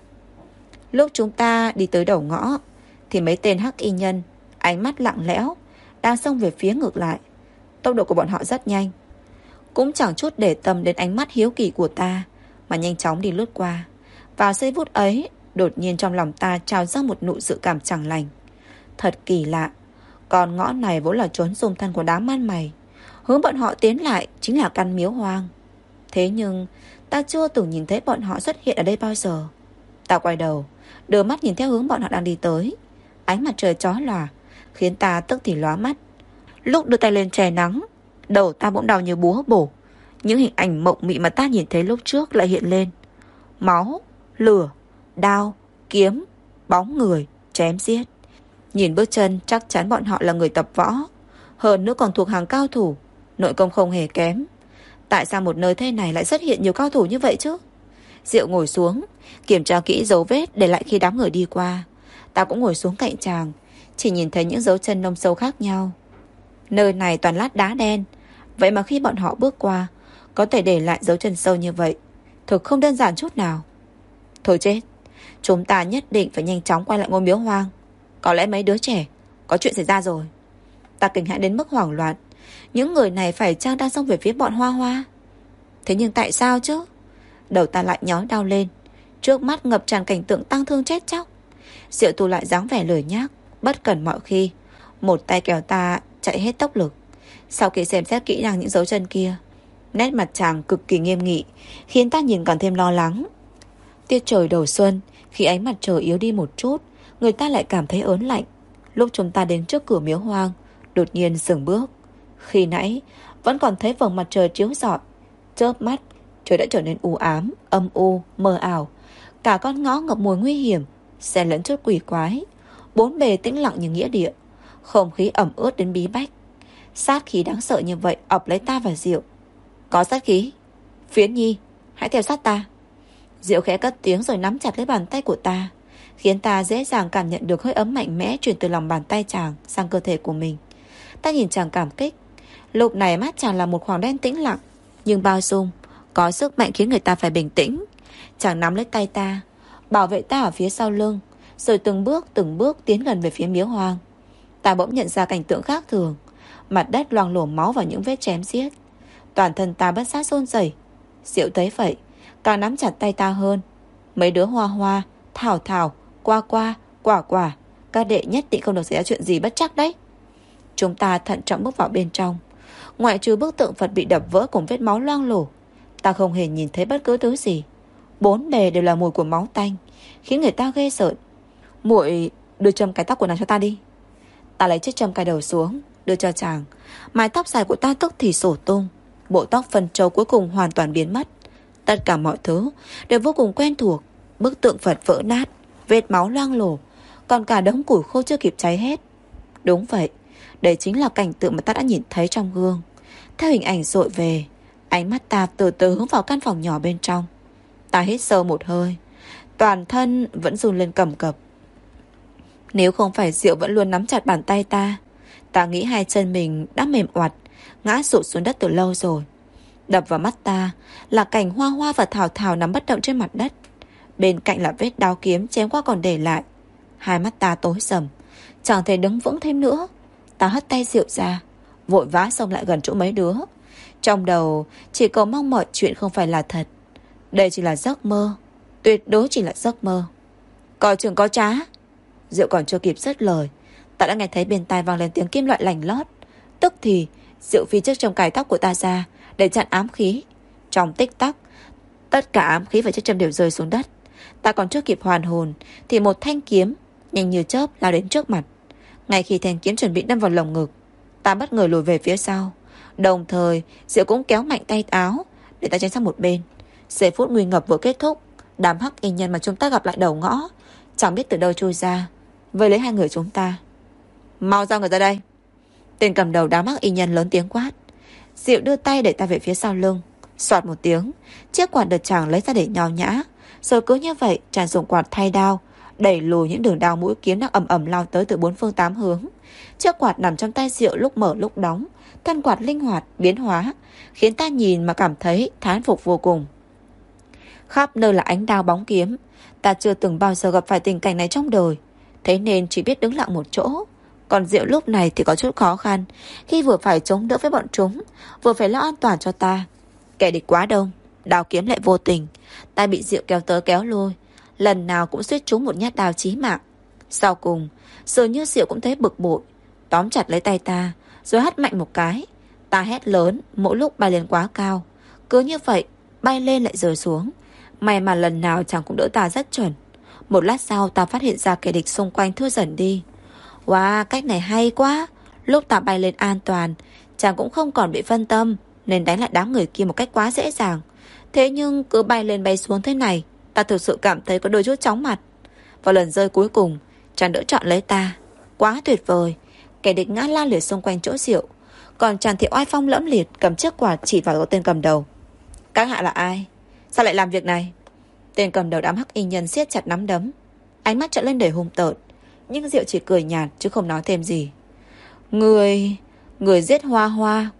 Lúc chúng ta đi tới đầu ngõ thì mấy tên hắc y nhân, ánh mắt lặng lẽo, đang xông về phía ngược lại. Tốc độ của bọn họ rất nhanh, cũng chẳng chút để tâm đến ánh mắt hiếu kỳ của ta, mà nhanh chóng đi lướt qua. Vào giây phút ấy, đột nhiên trong lòng ta trào ra một nụ dự cảm chẳng lành. Thật kỳ lạ, con ngõ này vốn là trốn dung thân của đám ăn mày, hướng bọn họ tiến lại chính là căn miếu hoang. Thế nhưng ta chưa từng nhìn thấy bọn họ xuất hiện ở đây bao giờ. Ta quay đầu, đưa mắt nhìn theo hướng bọn họ đang đi tới. Ánh mặt trời chói lòa khiến ta tức thì lóa mắt. Lúc đưa tay lên che nắng, đầu ta bỗng đau như búa bổ. Những hình ảnh mộng mị mà ta nhìn thấy lúc trước lại hiện lên. Máu, lửa, đao, kiếm, bóng người, chém giết. Nhìn bước chân chắc chắn bọn họ là người tập võ, hơn nữa còn thuộc hàng cao thủ, nội công không hề kém. Tại sao một nơi thế này lại xuất hiện nhiều cao thủ như vậy chứ? Diệu ngồi xuống, kiểm tra kỹ dấu vết để lại khi đám người đi qua. Ta cũng ngồi xuống cạnh chàng, chỉ nhìn thấy những dấu chân nông sâu khác nhau. Nơi này toàn lát đá đen, vậy mà khi bọn họ bước qua có thể để lại dấu chân sâu như vậy, thực không đơn giản chút nào. Thôi chết, chúng ta nhất định phải nhanh chóng quay lại ngôi miếu hoang. Có lẽ mấy đứa trẻ có chuyện xảy ra rồi. Ta kinh hãi đến mức hoảng loạn. Những người này phải chăng đang xông về phía bọn Hoa Hoa? Thế nhưng tại sao chứ? Đầu ta lại nhói đau lên. Trước mắt ngập tràn cảnh tượng tang thương chết chóc. Diệu Tu lại dáng vẻ lười nhác, bất cẩn mọi khi, một tay kéo ta chạy hết tốc lực. Sau khi xem xét kỹ càng những dấu chân kia, nét mặt chàng cực kỳ nghiêm nghị, khiến ta nhìn còn thêm lo lắng. Tiết trời đầu xuân, khi ánh mặt trời yếu đi một chút, người ta lại cảm thấy ớn lạnh. Lúc chúng ta đến trước cửa miếu hoang, đột nhiên dừng bước. Khi nãy vẫn còn thấy vầng mặt trời chiếu rọi, chớp mắt trời đã trở nên u ám, âm u, mờ ảo. Cả con ngõ ngập mùi nguy hiểm, xen lẫn chút quỷ quái. Bốn bề tĩnh lặng như nghĩa địa, không khí ẩm ướt đến bí bách. Sát khí đáng sợ như vậy ập lấy ta và Diệu. Có sát khí. Phiến Nhi, hãy theo sát ta. Diệu khẽ cất tiếng rồi nắm chặt lấy bàn tay của ta, khiến ta dễ dàng cảm nhận được hơi ấm mạnh mẽ truyền từ lòng bàn tay chàng sang cơ thể của mình. Ta nhìn chàng cảm kích. Lúc này mắt chàng là một khoảng đen tĩnh lặng, nhưng bao dung, có sức mạnh khiến người ta phải bình tĩnh. Chàng nắm lấy tay ta, bảo vệ ta ở phía sau lưng, rồi từng bước tiến gần về phía miếu hoang. Ta bỗng nhận ra cảnh tượng khác thường. Mặt đất loang lổ máu và những vết chém giết. Toàn thân ta bất giác run rẩy. Diệu thấy vậy, càng nắm chặt tay ta hơn. Mấy đứa Hoa Hoa, Thảo Thảo, Qua Qua, Quả Quả, các đệ nhất định không được xảy ra chuyện gì bất trắc đấy. Chúng ta thận trọng bước vào bên trong. Ngoại trừ bức tượng Phật bị đập vỡ cùng vết máu loang lổ, ta không hề nhìn thấy bất cứ thứ gì. Bốn bề đều là mùi của máu tanh, khiến người ta ghê sợ. Muội đưa châm cái tóc của nàng cho ta đi. Ta lấy chiếc châm cài đầu xuống, đưa cho chàng. Mái tóc dài của ta tức thì sổ tung. Bộ tóc phần trâu cuối cùng hoàn toàn biến mất. Tất cả mọi thứ đều vô cùng quen thuộc. Bức tượng Phật vỡ nát, vết máu loang lổ, còn cả đống củi khô chưa kịp cháy hết. Đúng vậy, đây chính là cảnh tượng mà ta đã nhìn thấy trong gương. Theo hình ảnh dội về, ánh mắt ta từ từ hướng vào căn phòng nhỏ bên trong. Ta hít sâu một hơi, toàn thân vẫn run lên cầm cập. Nếu không phải Diệu vẫn luôn nắm chặt bàn tay ta, ta nghĩ hai chân mình đã mềm oặt, ngã sụp xuống đất từ lâu rồi. Đập vào mắt ta là cảnh Hoa Hoa và Thảo Thảo nằm bất động trên mặt đất. Bên cạnh là vết đao kiếm chém qua còn để lại. Hai mắt ta tối sầm, chẳng thể đứng vững thêm nữa. Ta hất tay rượu ra, vội vã xông lại gần chỗ mấy đứa. Trong đầu chỉ cầu mong mọi chuyện không phải là thật. Đây chỉ là giấc mơ, tuyệt đối chỉ là giấc mơ. Coi chừng có trá. Diệu còn chưa kịp dứt lời, ta đã nghe thấy bên tai vang lên tiếng kim loại lành lót. Tức thì Diệu phi trước trong cài tóc của ta ra để chặn ám khí. Trong tích tắc, tất cả ám khí và chiếc châm đều rơi xuống đất. Ta còn chưa kịp hoàn hồn thì một thanh kiếm nhanh như chớp lao đến trước mặt. Ngay khi thanh kiếm chuẩn bị đâm vào lồng ngực, ta bất ngờ lùi về phía sau. Đồng thời Diệu cũng kéo mạnh tay áo để ta tránh sang một bên. Giây phút nguy ngập vừa kết thúc, đám hắc y nhân mà chúng ta gặp lại đầu ngõ chẳng biết từ đâu chui ra, vây lấy hai người chúng ta. Mau giao người ra đây. Tên cầm đầu đám hắc y nhân lớn tiếng quát. Diệu đưa tay đẩy ta về phía sau lưng. Soạt một tiếng, chiếc quạt được chàng lấy ra để nho nhã. Rồi cứ như vậy chàng dùng quạt thay đao, đẩy lùi những đường đao mũi kiếm đang ầm ầm lao tới từ bốn phương tám hướng. Chiếc quạt nằm trong tay Diệu lúc mở lúc đóng, thân quạt linh hoạt biến hóa, khiến ta nhìn mà cảm thấy thán phục vô cùng. Khắp nơi là ánh đao bóng kiếm, ta chưa từng bao giờ gặp phải tình cảnh này trong đời, thế nên chỉ biết đứng lặng một chỗ. Còn Diệu lúc này thì có chút khó khăn, khi vừa phải chống đỡ với bọn chúng, vừa phải lo an toàn cho ta. Kẻ địch quá đông, đao kiếm lại vô tình, ta bị Diệu kéo tới kéo lui, lần nào cũng suýt trúng một nhát đao chí mạng. Sau cùng dường như Diệu cũng thấy bực bội, tóm chặt lấy tay ta rồi hất mạnh một cái. Ta hét lớn, mỗi lúc bay lên quá cao, cứ như vậy bay lên lại rơi xuống. May mà lần nào chàng cũng đỡ ta rất chuẩn. Một lát sau ta phát hiện ra kẻ địch xung quanh thưa dần đi. Wow, cách này hay quá. Lúc ta bay lên an toàn, chàng cũng không còn bị phân tâm nên đánh lại đám người kia một cách quá dễ dàng. Thế nhưng cứ bay lên bay xuống thế này, ta thực sự cảm thấy có đôi chút chóng mặt. Vào lần rơi cuối cùng, chàng đỡ chọn lấy ta. Quá tuyệt vời. Kẻ địch ngã la liệt xung quanh chỗ Diệu, còn chàng thì oai phong lẫm liệt cầm chiếc quạt chỉ vào tên cầm đầu. Các hạ là ai? Sao lại làm việc này? Tên cầm đầu đám hắc y nhân siết chặt nắm đấm, ánh mắt trợn lên đầy hung tợn. Nhưng Diệu chỉ cười nhạt chứ không nói thêm gì. Người giết Hoa Hoa,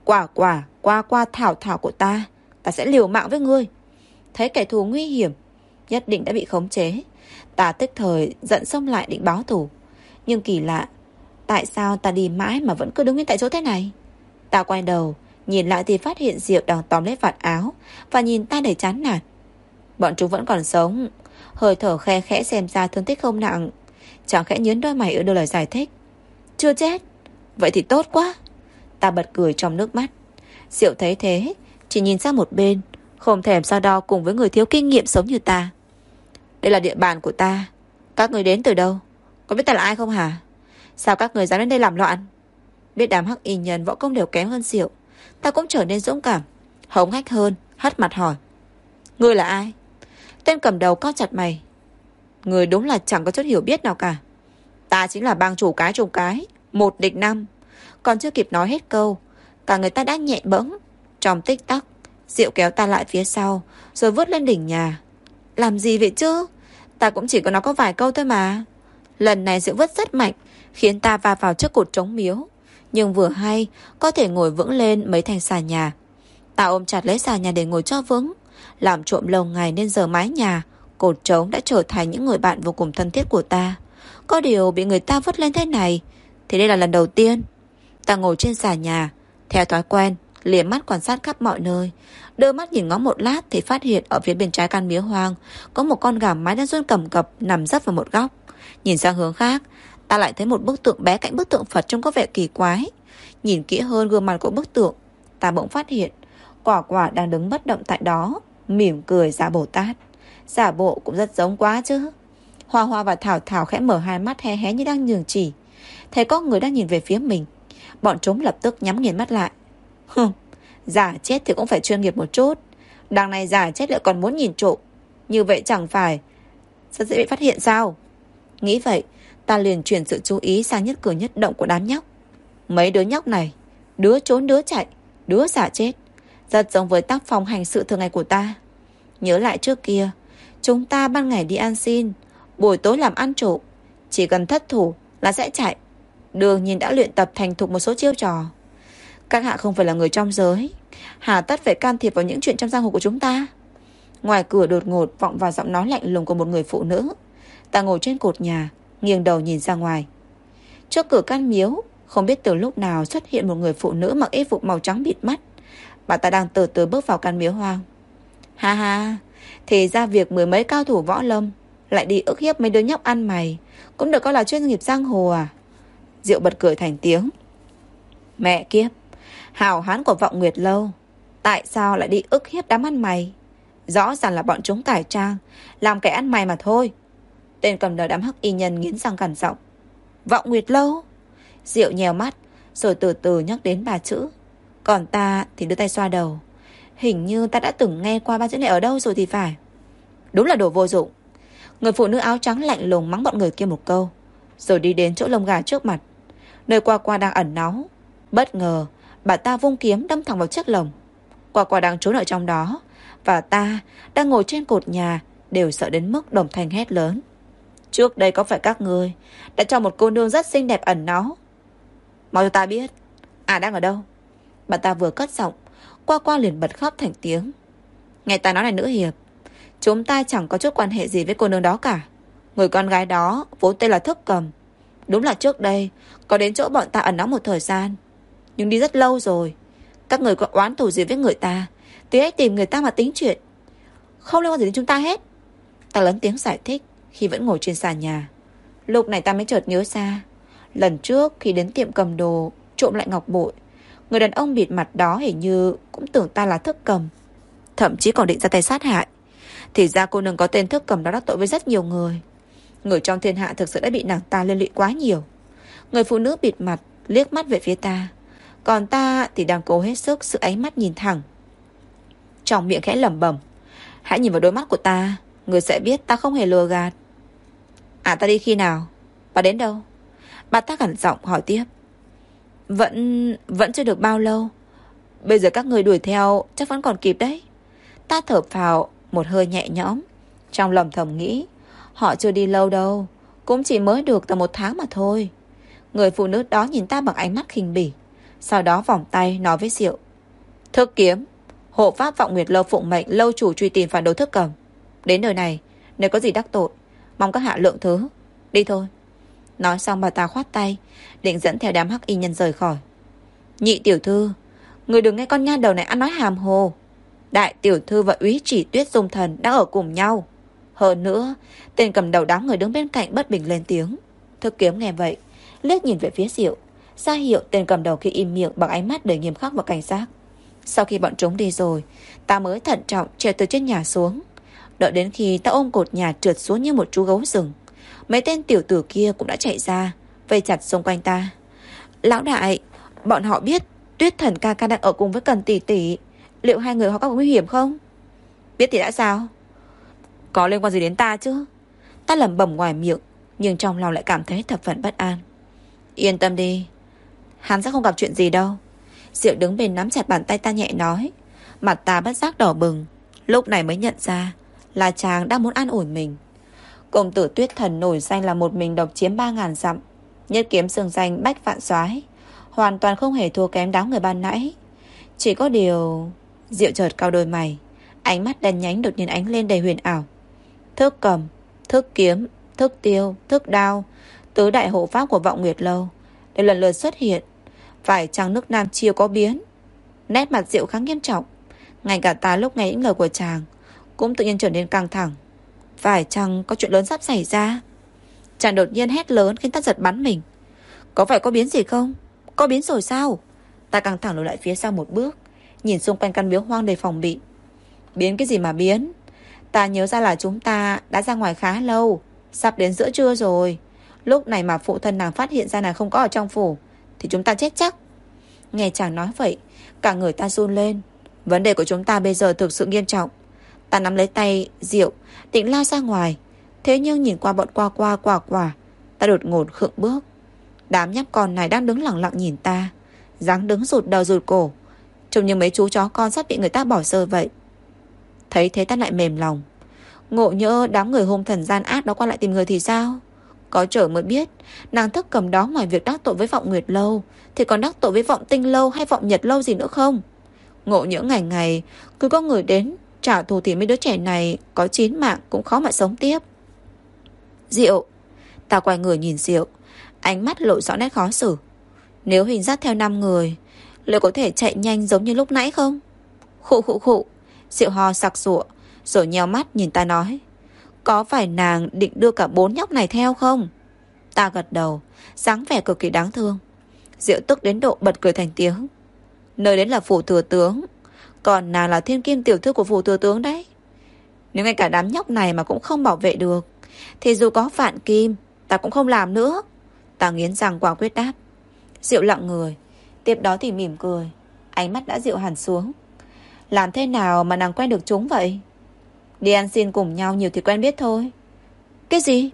Qua Thảo Thảo của ta, ta sẽ liều mạng với ngươi. Thấy kẻ thù nguy hiểm, nhất định đã bị khống chế, ta tức thời giận xông lại định báo thù. Nhưng kỳ lạ, tại sao ta đi mãi mà vẫn cứ đứng yên tại chỗ thế này? Ta quay đầu nhìn lại thì phát hiện Diệu đang tóm lấy vạt áo và nhìn ta đầy chán nản. Bọn chúng vẫn còn sống, hơi thở khe khẽ xem ra thương tích không nặng. Chàng khẽ nhớn đôi mày đưa lời giải thích. Chưa chết? Vậy thì tốt quá. Ta bật cười trong nước mắt. Diệu thấy thế, chỉ nhìn sang một bên, không thèm so đo cùng với người thiếu kinh nghiệm sống như ta. Đây là địa bàn của ta. Các người đến từ đâu? Có biết ta là ai không hả? Sao các người dám đến đây làm loạn? Biết đám hắc y nhân võ công đều kém hơn Diệu, ta cũng trở nên dũng cảm, hống hách hơn, hất mặt hỏi. Ngươi là ai? Tên cầm đầu cau chặt mày. Người đúng là chẳng có chút hiểu biết nào cả. Ta chính là bang chủ cái trùng cái, 1 địch 5. Còn chưa kịp nói hết câu, cả người ta đã nhẹ bẫng. Trong tích tắc, Diệu kéo ta lại phía sau, rồi vứt lên đỉnh nhà. Làm gì vậy chứ? Ta cũng chỉ có nói có vài câu thôi mà. Lần này Diệu vứt rất mạnh, khiến ta va vào trước cột trống miếu. Nhưng vừa hay có thể ngồi vững lên mấy thành xà nhà. Ta ôm chặt lấy xà nhà để ngồi cho vững. Làm trộm lâu ngày nên giờ mái nhà, cột trống đã trở thành những người bạn vô cùng thân thiết của ta. Có điều bị người ta vứt lên thế này thì đây là lần đầu tiên. Ta ngồi trên xà nhà, theo thói quen liếc mắt quan sát khắp mọi nơi. Đưa mắt nhìn ngó một lát thì phát hiện ở phía bên trái căn miếu hoang có một con gà mái đang run cầm cập nằm dấp vào một góc. Nhìn sang hướng khác, ta lại thấy một bức tượng bé cạnh bức tượng Phật trông có vẻ kỳ quái. Nhìn kỹ hơn gương mặt của bức tượng, ta bỗng phát hiện Quả đang đứng bất động tại đó, mỉm cười giả Bồ Tát. Giả bộ cũng rất giống quá chứ. Hoa Hoa và Thảo Thảo khẽ mở hai mắt hé hé như đang nhường chỉ. Thấy có người đang nhìn về phía mình, bọn chúng lập tức nhắm nghiền mắt lại. Giả chết thì cũng phải chuyên nghiệp một chút. Đằng này giả chết lại còn muốn nhìn trộm, như vậy chẳng phải rất dễ bị phát hiện sao? Nghĩ vậy, ta liền chuyển sự chú ý sang nhất cử nhất động của đám nhóc. Mấy đứa nhóc này, đứa trốn đứa chạy, đứa giả chết, rất giống với tác phong hành sự thường ngày của ta. Nhớ lại trước kia, chúng ta ban ngày đi ăn xin, buổi tối làm ăn trộm, chỉ cần thất thủ là sẽ chạy. Đương nhiên đã luyện tập thành thục một số chiêu trò. Các hạ không phải là người trong giới, hà tất phải can thiệp vào những chuyện trong giang hồ của chúng ta. Ngoài cửa đột ngột vọng vào giọng nói lạnh lùng của một người phụ nữ. Ta ngồi trên cột nhà, nghiêng đầu nhìn ra ngoài. Trước cửa căn miếu, không biết từ lúc nào xuất hiện một người phụ nữ mặc y phục màu trắng bịt mắt. Bà ta đang từ từ bước vào căn miếu hoang. Ha ha, thì ra việc mười mấy cao thủ võ lâm lại đi ức hiếp mấy đứa nhóc ăn mày cũng được coi là chuyên nghiệp giang hồ à? Diệu bật cười thành tiếng. Mẹ kiếp, hào hán của Vọng Nguyệt Lâu tại sao lại đi ức hiếp đám ăn mày? Rõ ràng là bọn chúng cải trang làm kẻ ăn mày mà thôi. Tên cầm đầu đám hắc y nhân nghiến răng gằn giọng. Vọng Nguyệt Lâu? Diệu nhèo mắt rồi từ từ nhắc đến 3 chữ. Còn ta thì đưa tay xoa đầu. Hình như ta đã từng nghe qua 3 chữ này ở đâu rồi thì phải. Đúng là đồ vô dụng. Người phụ nữ áo trắng lạnh lùng mắng bọn người kia một câu, rồi đi đến chỗ lông gà trước mặt, nơi Qua Qua đang ẩn náu. Bất ngờ bà ta vung kiếm đâm thẳng vào chiếc lồng. Qua Qua đang trốn ở trong đó, và ta đang ngồi trên cột nhà đều sợ đến mức đồng thanh hét lớn. Trước đây có phải các ngươi đã cho một cô nương rất xinh đẹp ẩn náu? Mau cho ta biết đang ở đâu. Bà ta vừa cất giọng, Qua Qua liền bật khóc thành tiếng. Nghe ta nói này nữ hiệp, chúng ta chẳng có chút quan hệ gì với cô nương đó cả. Người con gái đó vốn tên là Thức Cầm. Đúng là trước đây có đến chỗ bọn ta ẩn náu một thời gian, nhưng đi rất lâu rồi. Các người có oán thù gì với người ta thì hãy tìm người ta mà tính chuyện, không liên quan gì đến chúng ta hết. Ta lớn tiếng giải thích khi vẫn ngồi trên sàn nhà. Lúc này ta mới chợt nhớ ra, lần trước khi đến tiệm cầm đồ trộm lại ngọc bội, người đàn ông bịt mặt đó hình như cũng tưởng ta là Thức Cầm, thậm chí còn định ra tay sát hại. Thì ra cô nương có tên Thức Cầm đó đắc tội với rất nhiều người. Người trong thiên hạ thực sự đã bị nàng ta liên lụy quá nhiều. Người phụ nữ bịt mặt liếc mắt về phía ta, còn ta thì đang cố hết sức sự ánh mắt nhìn thẳng, trong miệng khẽ lẩm bẩm. Hãy nhìn vào đôi mắt của ta, người sẽ biết ta không hề lừa gạt. Ta đi khi nào? Bà đến đâu? Bà ta gằn giọng hỏi tiếp. Vẫn chưa được bao lâu. Bây giờ các người đuổi theo chắc vẫn còn kịp đấy. Ta thở phào một hơi nhẹ nhõm, trong lòng thầm nghĩ, họ chưa đi lâu đâu, cũng chỉ mới được tầm 1 tháng mà thôi. Người phụ nữ đó nhìn ta bằng ánh mắt khinh bỉ, sau đó vòng tay nói với Diệu. Thức Kiếm, hộ pháp Vọng Nguyệt Lâu phụng mệnh lâu chủ truy tìm phản đồ Thức Cầm. Đến nơi này, nếu có gì đắc tội, mong các hạ lượng thứ. Đi thôi. Nói xong bà ta khoát tay, định dẫn theo đám hắc y nhân rời khỏi. Nhị tiểu thư, người đừng nghe con nha đầu này ăn nói hàm hồ. Đại tiểu thư và úy chỉ Tuyết Dung Thần đang ở cùng nhau. Hơn nữa, tên cầm đầu đám người đứng bên cạnh bất bình lên tiếng. Thức Kiếm nghe vậy, liếc nhìn về phía Diệu, ra hiệu tên cầm đầu kia im miệng bằng ánh mắt đầy nghiêm khắc và cảnh giác. Sau khi bọn chúng đi rồi, ta mới thận trọng trèo từ trên nhà xuống. Đợi đến khi ta ôm cột nhà trượt xuống như một chú gấu rừng, mấy tên tiểu tử kia cũng đã chạy ra, vây chặt xung quanh ta. Lão đại, bọn họ biết Tuyết Thần ca ca đang ở cùng với Cần tỷ tỷ. Liệu hai người họ có nguy hiểm không? Biết thì đã sao? Có liên quan gì đến ta chứ? Ta lẩm bẩm ngoài miệng, nhưng trong lòng lại cảm thấy thập phần bất an. Yên tâm đi, hắn sẽ không gặp chuyện gì đâu. Diệu đứng bên nắm chặt bàn tay ta nhẹ nói. Mặt ta bất giác đỏ bừng, lúc này mới nhận ra là chàng đang muốn an ủi mình. Công tử Tuyết Thần nổi danh là một mình độc chiếm 3000 dặm, nhất kiếm xương danh Bách Vạn Soái, hoàn toàn không hề thua kém đám người ban nãy. Chỉ có điều... Diệu chợt cau đôi mày, ánh mắt đen nhánh đột nhiên ánh lên đầy huyền ảo. Thức Cầm, Thức Kiếm, Thức Tiêu, Thức Đao, tứ đại hộ pháp của Vọng Nguyệt Lâu đều lần lượt xuất hiện. Phải chăng nước Nam Chiêu có biến? Nét mặt Diệu khá nghiêm trọng, ngay cả ta lúc nghe những lời của chàng cũng tự nhiên trở nên căng thẳng. Phải chăng có chuyện lớn sắp xảy ra? Chàng đột nhiên hét lớn khiến ta giật bắn mình. Có phải có biến gì không? Có biến rồi sao? Ta căng thẳng lùi lại phía sau một bước, nhìn xung quanh căn miếu hoang đầy phòng bị. Biến cái gì mà biến? Ta nhớ ra là chúng ta đã ra ngoài khá lâu, sắp đến giữa trưa rồi. Lúc này mà phụ thân nàng phát hiện ra nàng không có ở trong phủ thì chúng ta chết chắc. Nghe chàng nói vậy, cả người ta run lên. Vấn đề của chúng ta bây giờ thực sự nghiêm trọng. Ta nắm lấy tay Diệu định lao ra ngoài, thế nhưng nhìn qua bọn quả, ta đột ngột khựng bước. Đám nhóc con này đang đứng lặng lặng nhìn ta, dáng đứng rụt đầu rụt cổ, trông như mấy chú chó con sắp bị người ta bỏ rơi vậy. Thấy thế ta lại mềm lòng. Ngộ nhỡ đám người hung thần gian ác đó qua lại tìm người thì sao? Có trở mới biết, nàng Thức Cầm đó ngoài việc đắc tội với Vọng Nguyệt Lâu thì còn đắc tội với Vọng Tinh Lâu hay Vọng Nhật Lâu gì nữa không? Ngộ nhỡ ngày ngày cứ có người đến Trả thù thì mấy đứa trẻ này có 9 mạng cũng khó mà sống tiếp. Diệu. Ta quay người nhìn Diệu, ánh mắt lộ rõ nét khó xử. Nếu Hình dắt theo 5 người, liệu có thể chạy nhanh giống như lúc nãy không? Khụ khụ khụ. Diệu ho sặc sụa, rồi nheo mắt nhìn ta nói, có phải nàng định đưa cả 4 nhóc này theo không? Ta gật đầu, dáng vẻ cực kỳ đáng thương. Diệu tức đến độ bật cười thành tiếng. Nơi đến là phủ thừa tướng, còn nàng là thiên kim tiểu thư của phủ thừa tướng đấy. Nếu ngay cả đám nhóc này mà cũng không bảo vệ được, thì dù có vạn kim, ta cũng không làm nữa. Ta nghiến răng quả quyết đáp. Diệu lặng người, tiếp đó thì mỉm cười, ánh mắt đã dịu hẳn xuống. Làm thế nào mà nàng quen được chúng vậy? Đi ăn xin cùng nhau nhiều thì quen biết thôi. Cái gì?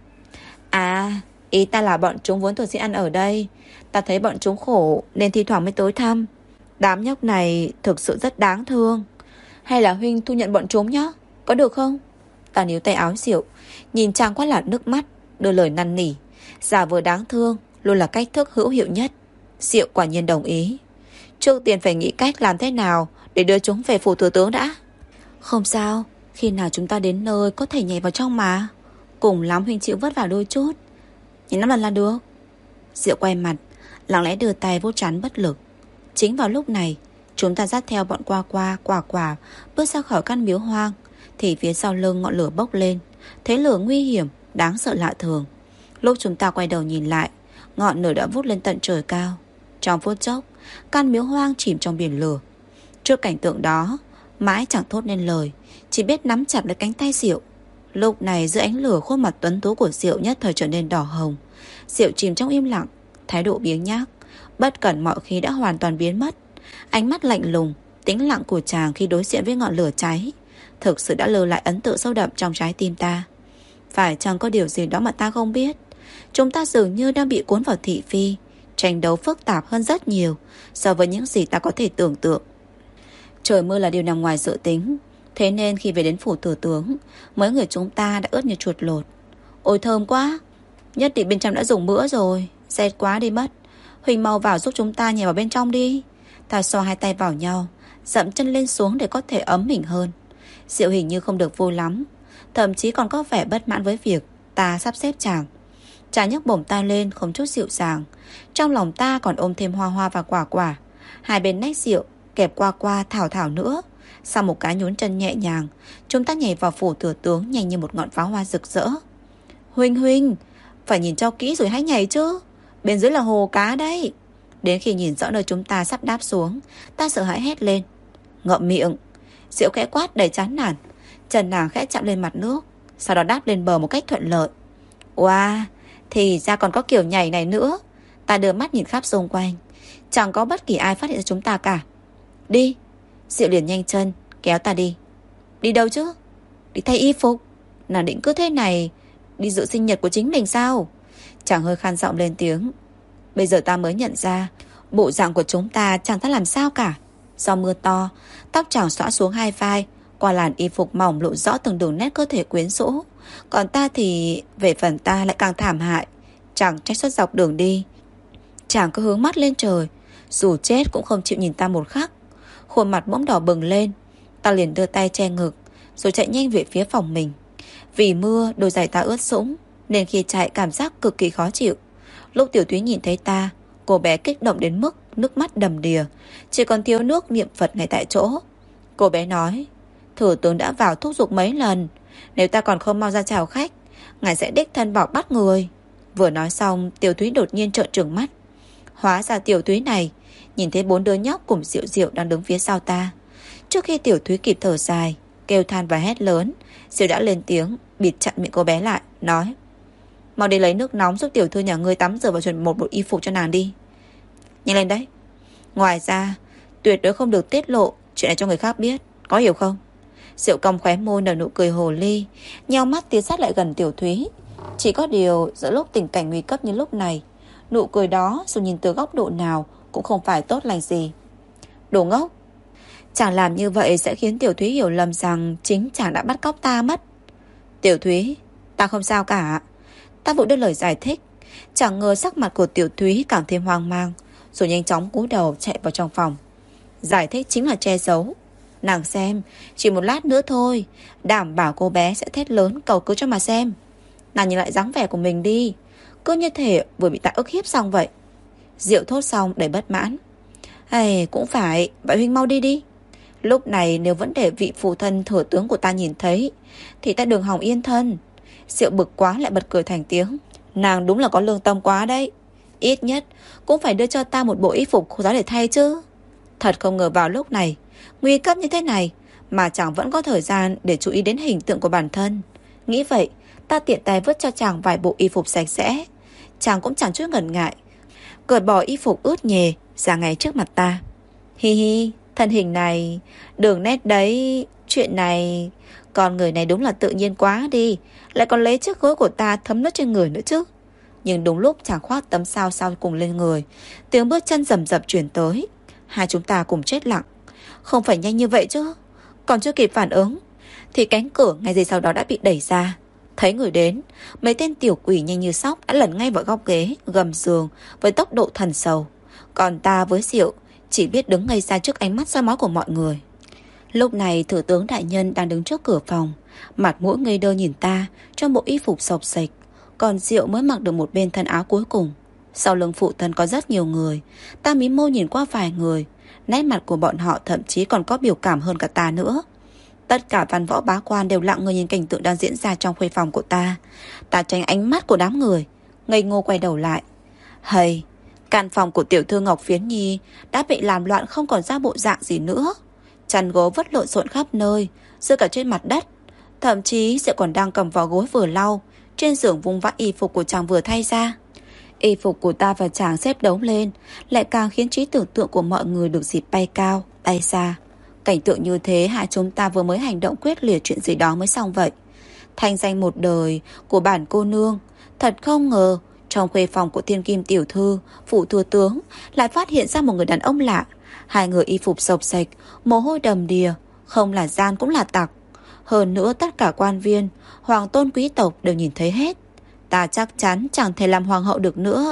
À, ý ta là bọn chúng vốn thường sẽ ăn ở đây. Ta thấy bọn chúng khổ nên thi thoảng mới tới thăm. Đám nhóc này thực sự rất đáng thương. Hay là huynh thu nhận bọn chúng nhá, có được không? Ta níu tay áo Diệu, nhìn chàng quát lạt nước mắt, đưa lời năn nỉ. Giả vờ đáng thương luôn là cách thức hữu hiệu nhất. Diệu quả nhiên đồng ý. Trước tiên phải nghĩ cách làm thế nào để đưa chúng về phủ thừa tướng đã. Không sao, khi nào chúng ta đến nơi có thể nhảy vào trong mà. Cùng lắm huynh chịu vất vả đôi chút, nhìn 5 lần là được. Diệu quay mặt, lặng lẽ đưa tay vuốt trán bất lực. Chính vào lúc này, chúng ta dắt theo bọn quả bước ra khỏi căn miếu hoang, thì phía sau lưng ngọn lửa bốc lên. Thế lửa nguy hiểm, đáng sợ lạ thường. Lúc chúng ta quay đầu nhìn lại, ngọn lửa đã vút lên tận trời cao. Trong phút chốc, căn miếu hoang chìm trong biển lửa. Trước cảnh tượng đó, mãi chẳng thốt nên lời, chỉ biết nắm chặt lấy cánh tay Diệu. Lúc này giữa ánh lửa, khuôn mặt tuấn tú của Diệu nhất thời trở nên đỏ hồng. Diệu chìm trong im lặng, thái độ biếng nhác, bất cẩn mọi khi đã hoàn toàn biến mất. Ánh mắt lạnh lùng, tĩnh lặng của chàng khi đối diện với ngọn lửa cháy thực sự đã lưu lại ấn tượng sâu đậm trong trái tim ta. Phải chăng có điều gì đó mà ta không biết? Chúng ta dường như đang bị cuốn vào thị phi, tranh đấu phức tạp hơn rất nhiều so với những gì ta có thể tưởng tượng. Trời mưa là điều nằm ngoài dự tính, thế nên khi về đến phủ thừa tướng, mấy người chúng ta đã ướt như chuột lột. Ôi thơm quá, nhất định bên trong đã dùng bữa rồi. Rét quá đi mất. Huỳnh mau vào giúp chúng ta nhảy vào bên trong đi. Ta xoa hai tay vào nhau, dậm chân lên xuống để có thể ấm mình hơn. Diệu hình như không được vui lắm, thậm chí còn có vẻ bất mãn với việc ta sắp xếp chàng. Chàng nhấc bổng ta lên không chút dịu dàng. Trong lòng ta còn ôm thêm hoa và quả. Hai bên nách Diệu kẹp qua thảo nữa. Sau một cái nhún chân nhẹ nhàng, chúng ta nhảy vào phủ thừa tướng nhanh như một ngọn pháo hoa rực rỡ. Huynh, phải nhìn cho kỹ rồi hãy nhảy chứ. Bên dưới là hồ cá đấy. Đến khi nhìn rõ nơi chúng ta sắp đáp xuống, ta sợ hãi hét lên. Ngậm miệng. Diệu khẽ quát đầy chán nản. Chân nàng khẽ chạm lên mặt nước, sau đó đáp lên bờ một cách thuận lợi. Wow, thì ra còn có kiểu nhảy này nữa. Ta đưa mắt nhìn khắp xung quanh, chẳng có bất kỳ ai phát hiện ra chúng ta cả. Đi. Diệu liền nhanh chân kéo ta đi. Đi đâu chứ? Đi thay y phục. Nàng định cứ thế này đi dự sinh nhật của chính mình sao? Chàng hơi khan giọng lên tiếng. Bây giờ ta mới nhận ra bộ dạng của chúng ta chẳng ta làm sao cả. Do mưa to, tóc chàng xõa xuống hai vai, qua làn y phục mỏng lộ rõ từng đường nét cơ thể quyến rũ. Còn ta thì về phần ta lại càng thảm hại. Chàng trách suốt dọc đường đi, chàng cứ hướng mắt lên trời, dù chết cũng không chịu nhìn ta một khắc. Khuôn mặt bỗng đỏ bừng lên. Ta liền đưa tay che ngực, rồi chạy nhanh về phía phòng mình. Vì mưa, đôi giày ta ướt sũng, nên khi chạy cảm giác cực kỳ khó chịu. Lúc Tiểu Thúy nhìn thấy ta, cô bé kích động đến mức nước mắt đầm đìa, chỉ còn thiếu nước niệm Phật ngay tại chỗ. Cô bé nói, thừa tướng đã vào thúc giục mấy lần, nếu ta còn không mau ra chào khách, ngài sẽ đích thân vào bắt người. Vừa nói xong, Tiểu Thúy đột nhiên trợn trừng mắt. Hóa ra Tiểu Thúy này nhìn thấy 4 đứa nhóc cùng Diệu đang đứng phía sau ta. Trước khi Tiểu Thúy kịp thở dài, kêu than và hét lớn, Diệu đã lên tiếng bịt chặn miệng cô bé lại, nói, mau đi lấy nước nóng giúp tiểu thư nhà ngươi tắm rửa và chuẩn một bộ y phục cho nàng đi. Nhanh lên đấy. Ngoài ra tuyệt đối không được tiết lộ chuyện này cho người khác biết, có hiểu không? Diệu cong khóe môi nở nụ cười hồ ly, nheo mắt tiến sát lại gần Tiểu Thúy. Chỉ có điều giữa lúc tình cảnh nguy cấp như lúc này, nụ cười đó dù nhìn từ góc độ nào cũng không phải tốt lành gì. Đồ ngốc. Chàng làm như vậy sẽ khiến Tiểu Thúy hiểu lầm rằng chính chàng đã bắt cóc ta mất. Tiểu Thúy, ta không sao cả. Ta vội đưa lời giải thích. Chẳng ngờ sắc mặt của Tiểu Thúy càng thêm hoang mang, rồi nhanh chóng cúi đầu chạy vào trong phòng. Giải thích chính là che giấu. Nàng xem, chỉ một lát nữa thôi, đảm bảo cô bé sẽ thét lớn cầu cứu cho mà xem. Nàng nhìn lại dáng vẻ của mình đi, cứ như thể vừa bị ta ức hiếp xong vậy. Diệu thốt xong đầy bất mãn. Cũng phải, vậy huynh mau đi đi. Lúc này nếu vẫn để vị phụ thân thừa tướng của ta nhìn thấy thì ta đừng hòng yên thân. Diệu bực quá lại bật cười thành tiếng. Nàng đúng là có lương tâm quá đấy. Ít nhất cũng phải đưa cho ta một bộ y phục khô giáo để thay chứ. Thật không ngờ vào lúc này nguy cấp như thế này mà chàng vẫn có thời gian để chú ý đến hình tượng của bản thân. Nghĩ vậy, ta tiện tay vứt cho chàng vài bộ y phục sạch sẽ. Chàng cũng chẳng chút ngần ngại, cởi bỏ y phục ướt nhề ra ngay trước mặt ta. Hi hi, thân hình này, đường nét đấy, chuyện này, con người này đúng là tự nhiên quá đi, lại còn lấy chiếc gối của ta thấm nước trên người nữa chứ. Nhưng đúng lúc chàng khoác tấm sao sau cùng lên người, tiếng bước chân rầm rập chuyển tới. Hai chúng ta cùng chết lặng. Không phải nhanh như vậy chứ. Còn chưa kịp phản ứng thì cánh cửa ngay giây sau đó đã bị đẩy ra. Thấy người đến, mấy tên tiểu quỷ nhanh như sóc đã lẩn ngay vào góc ghế, gầm giường với tốc độ thần sầu. Còn ta với Diệu chỉ biết đứng ngây ra trước ánh mắt soi mói của mọi người. Lúc này thừa tướng đại nhân đang đứng trước cửa phòng, mặt mũi ngây đơ nhìn ta trong bộ y phục xộc xệch. Còn Diệu mới mặc được một bên thân áo cuối cùng. Sau lưng phụ thân có rất nhiều người. Ta mí môi nhìn qua vài người, nét mặt của bọn họ thậm chí còn có biểu cảm hơn cả ta nữa. Tất cả văn võ bá quan đều lặng người nhìn cảnh tượng đang diễn ra trong khuê phòng của ta. Ta tránh ánh mắt của đám người, ngây ngô quay đầu lại. Căn phòng của tiểu thư Ngọc Phiến Nhi đã bị làm loạn không còn ra bộ dạng gì nữa. Chăn gối vất lộn xộn khắp nơi, rơi cả trên mặt đất. Thậm chí sẽ còn đang cầm vào gối vừa lau, trên giường vung vãi y phục của chàng vừa thay ra. Y phục của ta và chàng xếp đống lên lại càng khiến trí tưởng tượng của mọi người được dịp bay cao, bay xa. Cảnh tượng như thế hai chúng ta vừa mới hành động quyết liệt chuyện gì đó mới xong vậy. Thanh danh một đời của bản cô nương. Thật không ngờ trong khuê phòng của thiên kim tiểu thư, phụ thừa tướng lại phát hiện ra một người đàn ông lạ. Hai người y phục xộc xệch, mồ hôi đầm đìa, không là gian cũng là tặc. Hơn nữa tất cả quan viên, hoàng tôn quý tộc đều nhìn thấy hết. Ta chắc chắn chẳng thể làm hoàng hậu được nữa.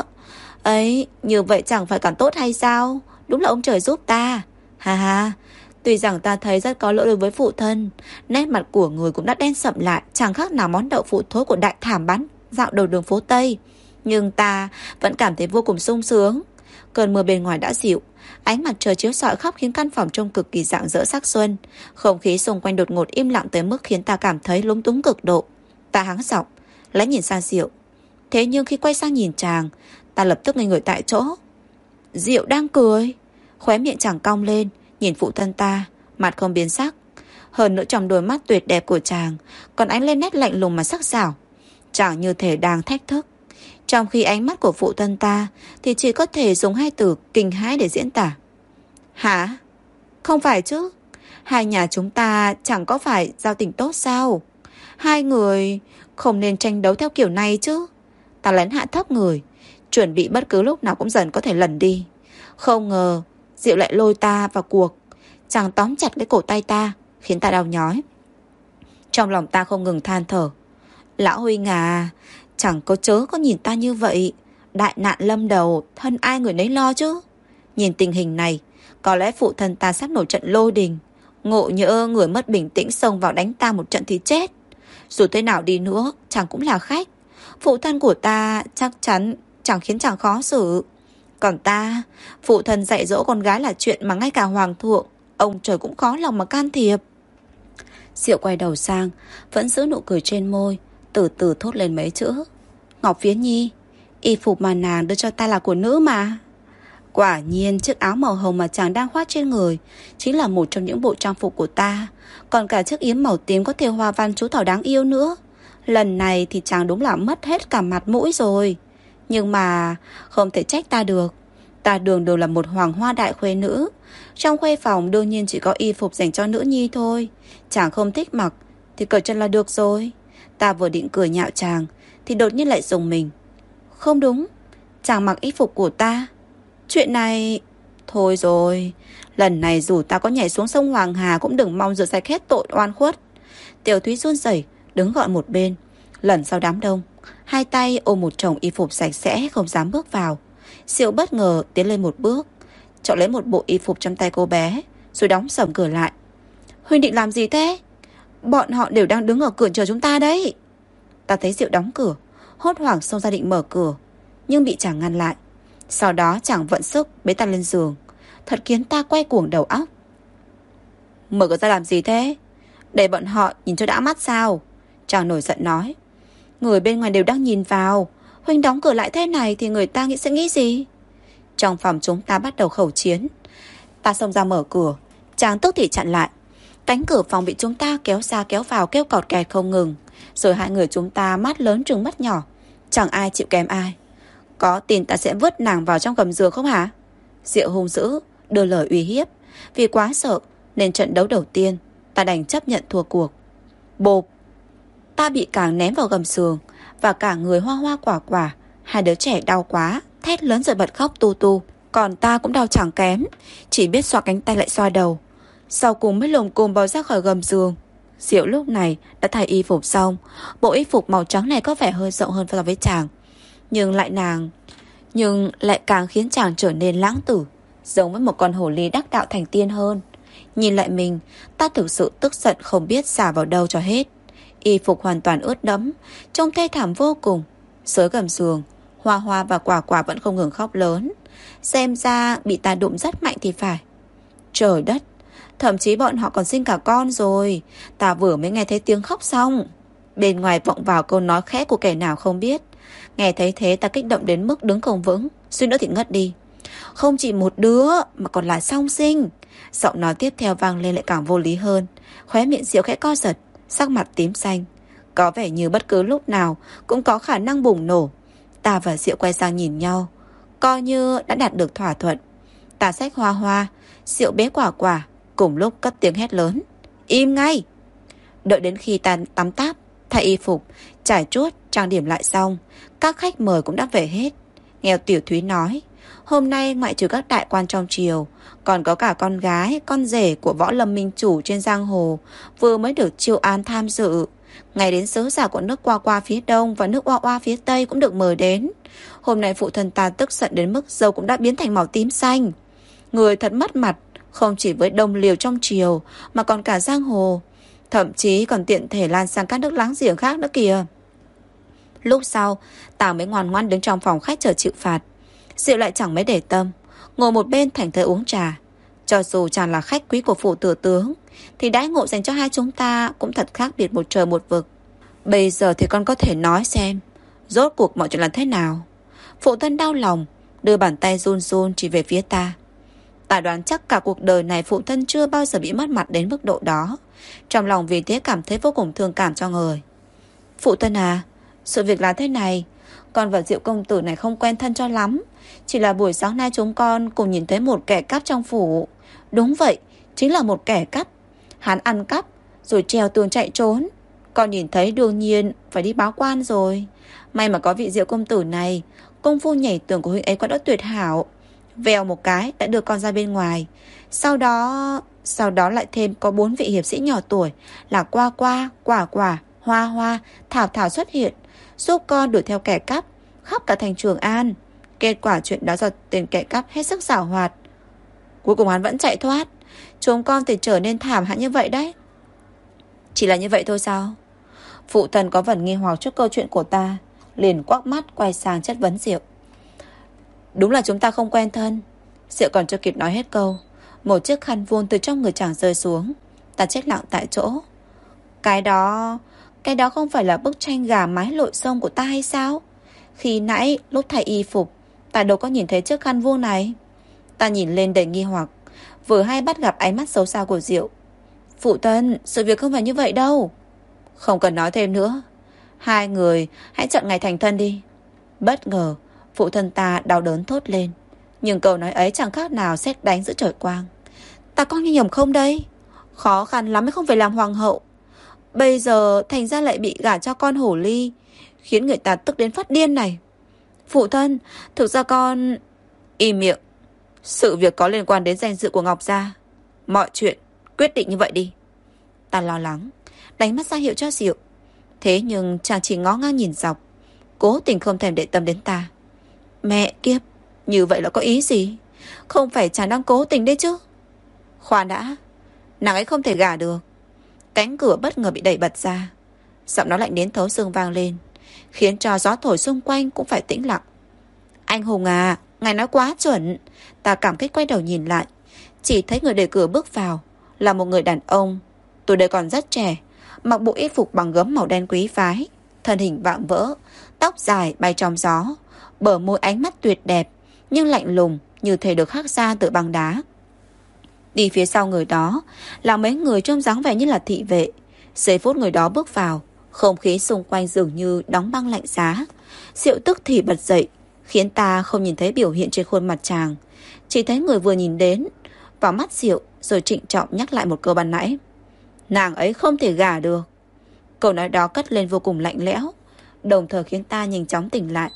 Như vậy chẳng phải càng tốt hay sao? Đúng là ông trời giúp ta. Ha ha. Tuy rằng ta thấy rất có lỗi đối với phụ thân, nét mặt của người cũng đã đen sậm lại, chẳng khác nào món đậu phụ thối của đại thảm bán dạo đầu đường phố Tây. Nhưng ta vẫn cảm thấy vô cùng sung sướng. Cơn mưa bên ngoài đã dịu, ánh mặt trời chiếu rọi khắp khiến căn phòng trông cực kỳ rạng rỡ sắc xuân. Không khí xung quanh đột ngột im lặng tới mức khiến ta cảm thấy lúng túng cực độ. Ta hắng giọng, lấy nhìn sang Diệu. Thế nhưng khi quay sang nhìn chàng, ta lập tức ngây người tại chỗ. Diệu đang cười, khóe miệng chàng cong lên, nhìn phụ thân ta, mặt không biến sắc. Hơn nữa trong đôi mắt tuyệt đẹp của chàng còn ánh lên nét lạnh lùng mà sắc sảo. Chàng như thể đang thách thức. Trong khi ánh mắt của phụ thân ta thì chỉ có thể dùng hai từ kinh hãi để diễn tả. Hả? Không phải chứ? Hai nhà chúng ta chẳng có phải giao tình tốt sao? Hai người không nên tranh đấu theo kiểu này chứ. Ta lén hạ thấp người, chuẩn bị bất cứ lúc nào cũng dần có thể lẩn đi. Không ngờ Diệu lại lôi ta vào cuộc. Chàng tóm chặt lấy cổ tay ta, khiến ta đau nhói. Trong lòng ta không ngừng than thở. Lão huynh à, chẳng có chớ có nhìn ta như vậy. Đại nạn lâm đầu, thân ai người nấy lo chứ. Nhìn tình hình này, có lẽ phụ thân ta sắp nổi trận lôi đình. Ngộ nhỡ người mất bình tĩnh xông vào đánh ta một trận thì chết. Dù thế nào đi nữa, chàng cũng là khách. Phụ thân của ta chắc chắn chẳng khiến chàng khó xử. Còn ta, phụ thân dạy dỗ con gái là chuyện mà ngay cả hoàng thượng, ông trời cũng khó lòng mà can thiệp. Diệu quay đầu sang, vẫn giữ nụ cười trên môi, từ từ thốt lên mấy chữ. Ngọc Phiến Nhi, y phục mà nàng đưa cho ta là của nữ mà. Quả nhiên chiếc áo màu hồng mà chàng đang khoác trên người chính là một trong những bộ trang phục của ta. Còn cả chiếc yếm màu tím có thêu hoa văn chú thỏ đáng yêu nữa. Lần này thì chàng đúng là mất hết cả mặt mũi rồi. Nhưng mà không thể trách ta được. Ta đường đều là một hoàng hoa đại khuê nữ. Trong khuê phòng đương nhiên chỉ có y phục dành cho nữ nhi thôi. Chàng không thích mặc thì cởi chân là được rồi. Ta vừa định cười nhạo chàng thì đột nhiên lại rùng mình. Không đúng, chàng mặc y phục của ta. Chuyện này... Thôi rồi, lần này dù ta có nhảy xuống sông Hoàng Hà cũng đừng mong rửa sạch hết tội oan khuất. Tiểu Thúy run rẩy đứng gọn một bên, lẩn sau đám đông, hai tay ôm một chồng y phục sạch sẽ không dám bước vào. Diệu bất ngờ tiến lên một bước, chọn lấy một bộ y phục trong tay cô bé, rồi đóng sầm cửa lại. Huynh định làm gì thế? Bọn họ đều đang đứng ở cửa chờ chúng ta đấy. Ta thấy Diệu đóng cửa, hốt hoảng xông ra định mở cửa, nhưng bị chàng ngăn lại. Sau đó chàng vận sức bế ta lên giường, thật khiến ta quay cuồng đầu óc. Mở cửa ra làm gì thế? Để bọn họ nhìn cho đã mắt sao? Chàng nổi giận nói. Người bên ngoài đều đang nhìn vào, Huynh đóng cửa lại thế này thì người ta sẽ nghĩ gì? Trong phòng chúng ta bắt đầu khẩu chiến. Ta xông ra mở cửa, chàng tức thì chặn lại. Cánh cửa phòng bị chúng ta kéo ra kéo vào, kêu cọt kẹt không ngừng. Rồi hai người chúng ta mắt lớn trừng mắt nhỏ, chẳng ai chịu kèm ai. Có tin ta sẽ vứt nàng vào trong gầm giường không hả? Diệu hung dữ đưa lời uy hiếp. Vì quá sợ nên trận đấu đầu tiên ta đành chấp nhận thua cuộc. Bộp, ta bị càng ném vào gầm giường, và cả người hoa hoa quả quả. Hai đứa trẻ đau quá, thét lớn rồi bật khóc tu tu. Còn ta cũng đau chẳng kém, chỉ biết xoa cánh tay lại xoa đầu. Sau cùng mới lồm cồm bò ra khỏi gầm giường. Diệu lúc này đã thay y phục xong. Bộ y phục màu trắng này có vẻ hơi rộng hơn so với chàng, nhưng lại càng khiến chàng trở nên lãng tử, giống với một con hồ ly đắc đạo thành tiên hơn. Nhìn lại mình, ta thực sự tức giận không biết xả vào đâu cho hết. Y phục hoàn toàn ướt đẫm, trông thê thảm vô cùng. Dưới gầm giường, Hoa Hoa và Quả Quả vẫn không ngừng khóc lớn. Xem ra bị ta đụng rất mạnh thì phải. Trời đất, thậm chí bọn họ còn sinh cả con rồi. Ta vừa mới nghe thấy tiếng khóc xong. Bên ngoài vọng vào câu nói khẽ của kẻ nào không biết. Nghe thấy thế ta kích động đến mức đứng không vững, suýt nữa thì ngất đi. Không chỉ một đứa mà còn là song sinh. Giọng nói tiếp theo vang lên lại càng vô lý hơn. Khóe miệng Diệu khẽ co giật, sắc mặt tím xanh, có vẻ như bất cứ lúc nào cũng có khả năng bùng nổ. Ta và Diệu quay sang nhìn nhau, coi như đã đạt được thỏa thuận. Ta xách Hoa Hoa, Diệu bế Quả Quả, cùng lúc cất tiếng hét lớn. Im ngay! Đợi đến khi ta tắm táp, thay y phục, trải chuốt, trang điểm lại xong, các khách mời cũng đã về hết. Nghe Tiểu Thúy nói, hôm nay ngoại trừ các đại quan trong triều, còn có cả con gái, con rể của võ lâm minh chủ trên giang hồ vừa mới được chiêu an tham dự. Ngày đến sứ giả của nước Qua Qua phía đông và nước Oa Oa phía tây cũng được mời đến. Hôm nay phụ thân ta tức giận đến mức râu cũng đã biến thành màu tím xanh. Người thật mất mặt, không chỉ với đồng liều trong triều mà còn cả giang hồ, thậm chí còn tiện thể lan sang các nước láng giềng khác nữa kìa. Lúc sau, ta mới ngoan ngoãn đứng trong phòng khách chờ chịu phạt. Diệu lại chẳng mấy để tâm, ngồi một bên thành thơi uống trà. Cho dù chàng là khách quý của phủ tử tướng, thì đãi ngộ dành cho hai chúng ta cũng thật khác biệt một trời một vực. Bây giờ thì con có thể nói xem rốt cuộc mọi chuyện là thế nào. Phụ thân đau lòng, đưa bàn tay run run chỉ về phía ta. Ta đoán chắc cả cuộc đời này phụ thân chưa bao giờ bị mất mặt đến mức độ đó. Trong lòng vì thế cảm thấy vô cùng thương cảm cho người. Phụ thân à, sự việc là thế này. Con và Diệu công tử này không quen thân cho lắm. Chỉ là buổi sáng nay chúng con cùng nhìn thấy một kẻ cắp trong phủ. Đúng vậy, chính là một kẻ cắp. Hắn ăn cắp rồi trèo tường chạy trốn. Con nhìn thấy đương nhiên phải đi báo quan rồi. May mà có vị Diệu công tử này, công phu nhảy tường của huynh ấy quá đã tuyệt hảo. Vèo một cái đã đưa con ra bên ngoài. Sau đó lại thêm có 4 vị hiệp sĩ nhỏ tuổi là Qua Qua, Quả Quả, Hoa Hoa, Thảo Thảo xuất hiện, giúp con đuổi theo kẻ cắp khắp cả thành Trường An. Kết quả chuyện đó do tên kẻ cắp hết sức giảo hoạt. Cuối cùng hắn vẫn chạy thoát. Chúng con thì trở nên thảm hại như vậy đấy. Chỉ là như vậy thôi sao? Phụ thân có phần nghi hoặc trước câu chuyện của ta, liền quắc mắt quay sang chất vấn Diệu. Đúng là chúng ta không quen thân. Diệu còn chưa kịp nói hết câu, một chiếc khăn vuông từ trong người chàng rơi xuống. Ta chết lặng tại chỗ. Cái đó không phải là bức tranh gà mái lội sông của ta hay sao? Khi nãy lúc thay y phục, ta đâu có nhìn thấy chiếc khăn vuông này. Ta nhìn lên đầy nghi hoặc, vừa hay bắt gặp ánh mắt xấu xa của Diệu. Phụ thân, sự việc không phải như vậy đâu. Không cần nói thêm nữa, hai người hãy chọn ngày thành thân đi. Bất ngờ phụ thân ta đau đớn thốt lên, nhưng câu nói ấy chẳng khác nào sét đánh giữa trời quang. Ta có nghe nhầm không đây? Khó khăn lắm mới không phải làm hoàng hậu, bây giờ thành ra lại bị gả cho con hổ ly, khiến người ta tức đến phát điên này. Phụ thân, thực ra con... Im miệng. Sự việc có liên quan đến danh dự của Ngọc gia, mọi chuyện quyết định như vậy đi. Ta lo lắng đánh mắt ra hiệu cho Diệu, thế nhưng chàng chỉ ngó ngang nhìn dọc, cố tình không thèm để tâm đến ta. Mẹ kiếp, như vậy là có ý gì? Không phải chàng đang cố tình đấy chứ? Khoan đã, Nàng ấy không thể gả được. Cánh cửa bất ngờ bị đẩy bật ra. Giọng nói lạnh đến thấu xương vang lên, khiến cho gió thổi xung quanh cũng phải tĩnh lặng. Anh Hùng à, ngài nói quá chuẩn. Ta cảm kích quay đầu nhìn lại, chỉ thấy người đẩy cửa bước vào là một người đàn ông, tuổi đời còn rất trẻ, mặc bộ y phục bằng gấm màu đen quý phái, thân hình vạm vỡ, tóc dài bay trong gió, bờ môi ánh mắt tuyệt đẹp nhưng lạnh lùng như thể được khắc ra từ băng đá. Đi phía sau người đó là mấy người trông dáng vẻ như là thị vệ. Giây phút người đó bước vào, không khí xung quanh dường như đóng băng lạnh giá. Diệu tức thì bật dậy, khiến ta không nhìn thấy biểu hiện trên khuôn mặt chàng, chỉ thấy người vừa nhìn đến vào mắt Diệu, rồi trịnh trọng nhắc lại một câu ban nãy. Nàng ấy không thể gả được. Câu nói đó cất lên vô cùng lạnh lẽo, đồng thời khiến ta nhanh chóng tỉnh lại.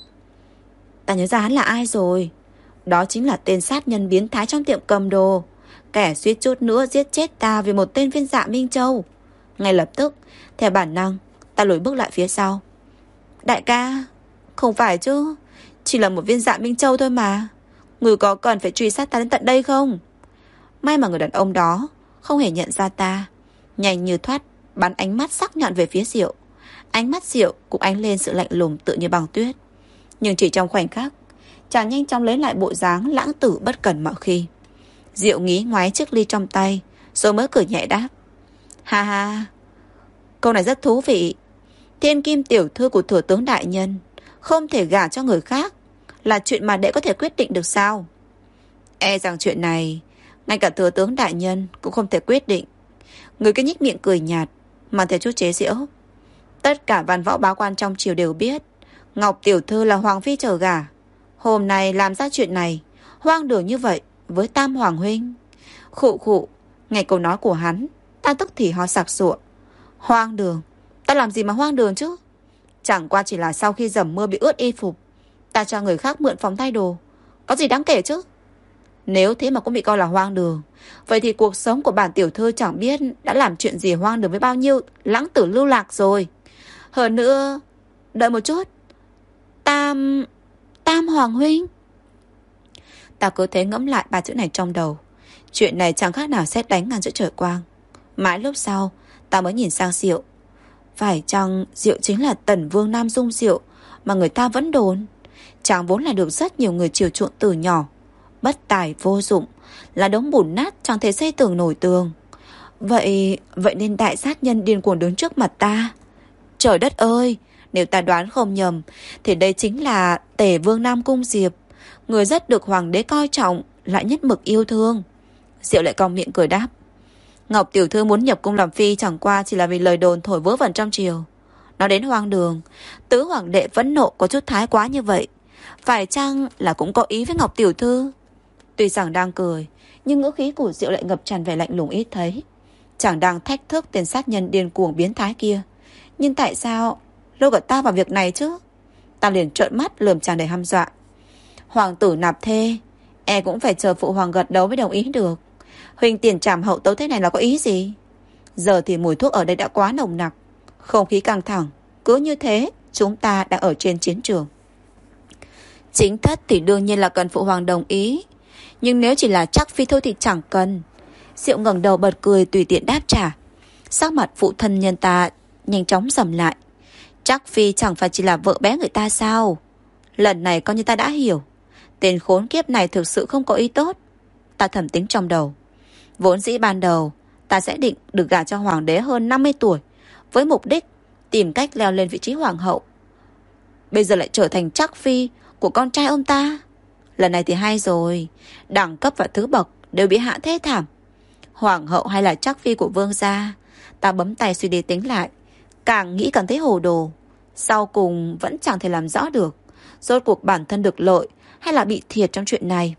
Ta nhớ ra hắn là ai rồi. Đó chính là tên sát nhân biến thái trong tiệm cầm đồ, kẻ suýt chút nữa giết chết ta vì một tên viên dạ Minh Châu. Ngay lập tức, theo bản năng, ta lùi bước lại phía sau. Đại ca, không phải chứ, chỉ là một viên dạ Minh Châu thôi mà. Người có cần phải truy sát ta đến tận đây không? May mà người đàn ông đó không hề nhận ra ta, nhanh như thoát bắn ánh mắt sắc nhọn về phía Diệu. Ánh mắt Diệu cũng ánh lên sự lạnh lùng tựa như băng tuyết. Nhưng chỉ trong khoảnh khắc, chàng nhanh chóng lấy lại bộ dáng lãng tử bất cần mọi khi. Diệu nghí ngoái chiếc ly trong tay, rồi mới cười nhẹ đáp. Ha ha, câu này rất thú vị. Thiên kim tiểu thư của thừa tướng đại nhân không thể gả cho người khác là chuyện mà đệ có thể quyết định được sao? E rằng chuyện này ngay cả thừa tướng đại nhân cũng không thể quyết định. Người cứ nhếch miệng cười nhạt, mà theo chút chế giễu. Tất cả văn võ bá quan trong triều đều biết Ngọc tiểu thư là hoàng phi chờ gả. Hôm nay làm ra chuyện này hoang đường như vậy với Tam Hoàng huynh. Khụ khụ, nghe câu nói của hắn, ta tức thì ho sặc sụa. Hoang đường? Ta làm gì mà hoang đường chứ? Chẳng qua chỉ là sau khi dầm mưa bị ướt y phục, ta cho người khác mượn phòng thay đồ, có gì đáng kể chứ? Nếu thế mà cũng bị coi là hoang đường, vậy thì cuộc sống của bản tiểu thư chẳng biết đã làm chuyện gì hoang đường với bao nhiêu lãng tử lưu lạc rồi. Hơn nữa, đợi một chút, Tam Hoàng huynh. Ta cứ thế ngẫm lại ba chữ này trong đầu. Chuyện này chẳng khác nào sét đánh ngang giữa trời quang. Mãi lúc sau, ta mới nhìn sang Diệu. Phải chăng Diệu chính là Tần Vương Nam Dung Diệu mà người ta vẫn đồn? Chàng vốn là được rất nhiều người chiều chuộng từ nhỏ, bất tài vô dụng, là đống bùn nát chẳng thể xây tường nổi tường. Vậy nên đại sát nhân điên cuồng đứng trước mặt ta. Trời đất ơi, nếu ta đoán không nhầm thì đây chính là Tề Vương Nam Cung Diệp, người rất được hoàng đế coi trọng, lại nhất mực yêu thương. Diệu lại cong miệng cười đáp. Ngọc tiểu thư muốn nhập cung làm phi chẳng qua chỉ là vì lời đồn thổi vớ vẩn trong triều. Nói đến hoang đường, tứ hoàng đệ phẫn nộ có chút thái quá như vậy, phải chăng là cũng có ý với Ngọc tiểu thư? Tuy rằng đang cười, nhưng ngữ khí của Diệu lại ngập tràn vẻ lạnh lùng ít thấy. Chẳng đang thách thức tên sát nhân điên cuồng biến thái kia, nhưng tại sao lôi cả ta vào việc này chứ? Ta liền trợn mắt lườm chàng để hăm dọa. Hoàng tử nạp thê, e cũng phải chờ phụ hoàng gật đầu mới đồng ý được. Huynh tiền trảm hậu tấu thế này là có ý gì? Giờ thì mùi thuốc ở đây đã quá nồng nặc, không khí căng thẳng. Cứ như thế, chúng ta đang ở trên chiến trường. Chính thất thì đương nhiên là cần phụ hoàng đồng ý, nhưng nếu chỉ là chắc phi thôi thì chẳng cần. Diệu ngẩng đầu bật cười tùy tiện đáp trả. Sắc mặt phụ thân nhân ta nhanh chóng sầm lại. Chắc phi chẳng phải chỉ là vợ bé người ta sao? Lần này coi như ta đã hiểu, tên khốn kiếp này thực sự không có ý tốt. Ta thầm tính trong đầu. Vốn dĩ ban đầu ta sẽ định được gả cho hoàng đế hơn 50 tuổi, với mục đích tìm cách leo lên vị trí hoàng hậu. Bây giờ lại trở thành chắc phi của con trai ông ta. Lần này thì hay rồi, đẳng cấp và thứ bậc đều bị hạ thê thảm. Hoàng hậu hay là chắc phi của vương gia? Ta bấm tay suy đi tính lại, càng nghĩ càng thấy hồ đồ. Sau cùng vẫn chẳng thể làm rõ được rốt cuộc bản thân được lợi hay là bị thiệt trong chuyện này.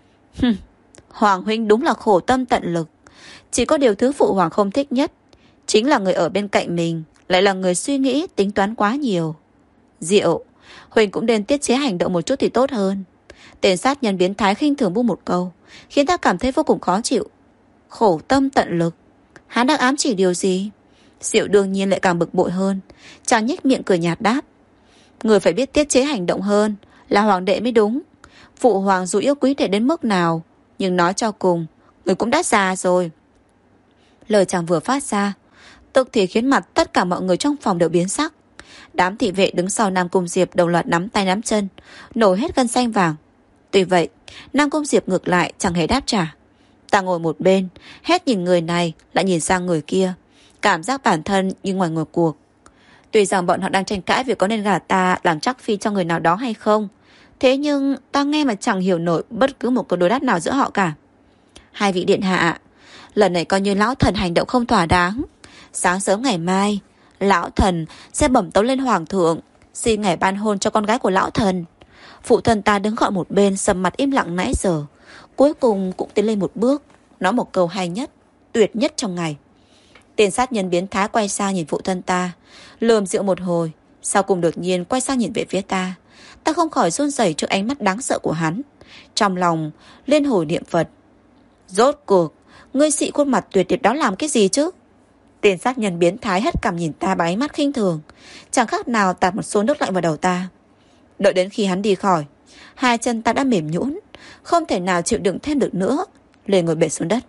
Hoàng huynh đúng là khổ tâm tận lực. Chỉ có điều thứ phụ hoàng không thích nhất chính là người ở bên cạnh mình lại là người suy nghĩ tính toán quá nhiều. Diệu, huynh cũng nên tiết chế hành động một chút thì tốt hơn. Tên sát nhân biến thái khinh thường buông một câu, khiến ta cảm thấy vô cùng khó chịu. Khổ tâm tận lực, hắn đang ám chỉ điều gì? Diệu đương nhiên lại càng bực bội hơn. Chàng nhếch miệng cười nhạt đáp. Người phải biết tiết chế hành động hơn là hoàng đệ mới đúng. Phụ hoàng dù yêu quý đệ đến mức nào, nhưng nói cho cùng, người cũng đã già rồi. Lời chàng vừa phát ra, tức thì khiến mặt tất cả mọi người trong phòng đều biến sắc. Đám thị vệ đứng sau Nam Cung Diệp đồng loạt nắm tay nắm chân, nổi hết gân xanh vàng. Tuy vậy, Nam Cung Diệp ngược lại chẳng hề đáp trả. Ta ngồi một bên, hết nhìn người này lại nhìn sang người kia, cảm giác bản thân như ngoài ngược cuộc. Tuy rằng bọn họ đang tranh cãi việc có nên gả ta làm trắc phi cho người nào đó hay không, thế nhưng ta nghe mà chẳng hiểu nổi bất cứ một câu đối đáp nào giữa họ cả. Hai vị điện hạ, lần này coi như lão thần hành động không thỏa đáng. Sáng sớm ngày mai, lão thần sẽ bẩm tấu lên hoàng thượng, xin ngày ban hôn cho con gái của lão thần. Phụ thân ta đứng gọi một bên, sầm mặt im lặng nãy giờ, cuối cùng cũng tiến lên một bước, nói một câu hay nhất, tuyệt nhất trong ngày. Tên sát nhân biến thái quay sang nhìn phụ thân ta, lườm rượu một hồi, sau cùng đột nhiên quay sang nhìn về phía ta. Ta không khỏi run rẩy trước ánh mắt đáng sợ của hắn, trong lòng liên hồi niệm Phật. Rốt cuộc, ngươi xị khuôn mặt tuyệt đẹp đó làm cái gì chứ? Tên sát nhân biến thái hất cằm nhìn ta bằng ánh mắt khinh thường, chẳng khác nào tạt một xô nước lạnh vào đầu ta. Đợi đến khi hắn đi khỏi, hai chân ta đã mềm nhũn, không thể nào chịu đựng thêm được nữa, liền ngồi bệt xuống đất.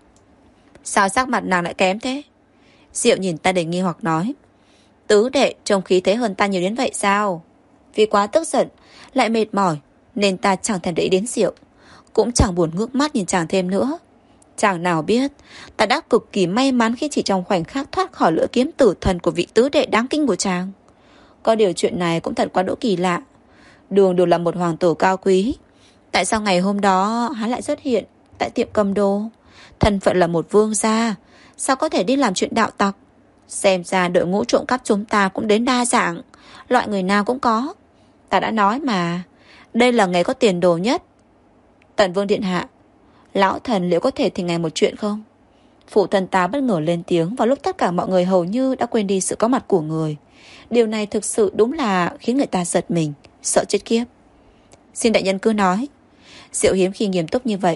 Sao sắc mặt nàng lại kém thế? Diệu nhìn ta đầy nghi hoặc nói. Tứ đệ trông khí thế hơn ta nhiều đến vậy sao? Vì quá tức giận, lại mệt mỏi, nên ta chẳng thèm để ý đến Diệu, cũng chẳng buồn ngước mắt nhìn chàng thêm nữa. Chàng nào biết, ta đã cực kỳ may mắn khi chỉ trong khoảnh khắc thoát khỏi lưỡi kiếm tử thần của vị tứ đệ đáng kinh của chàng. Có điều chuyện này cũng thật quá đỗi kỳ lạ. Đường đều là một hoàng tử cao quý, tại sao ngày hôm đó hắn lại xuất hiện tại tiệm cầm đồ? Thân phận là một vương gia, sao có thể đi làm chuyện đạo tặc? Xem ra đội ngũ trộm cắp chúng ta cũng đến đa dạng, loại người nào cũng có. Ta đã nói mà, đây là ngày có tiền đồ nhất. Tần vương điện hạ, lão thần liệu có thể thỉnh ngài một chuyện không? Phụ thân ta bất ngờ lên tiếng vào lúc tất cả mọi người hầu như đã quên đi sự có mặt của người. Điều này thực sự đúng là khiến người ta giật mình, sợ chết khiếp. Xin đại nhân cứ nói. Diệu hiếm khi nghiêm túc như vậy.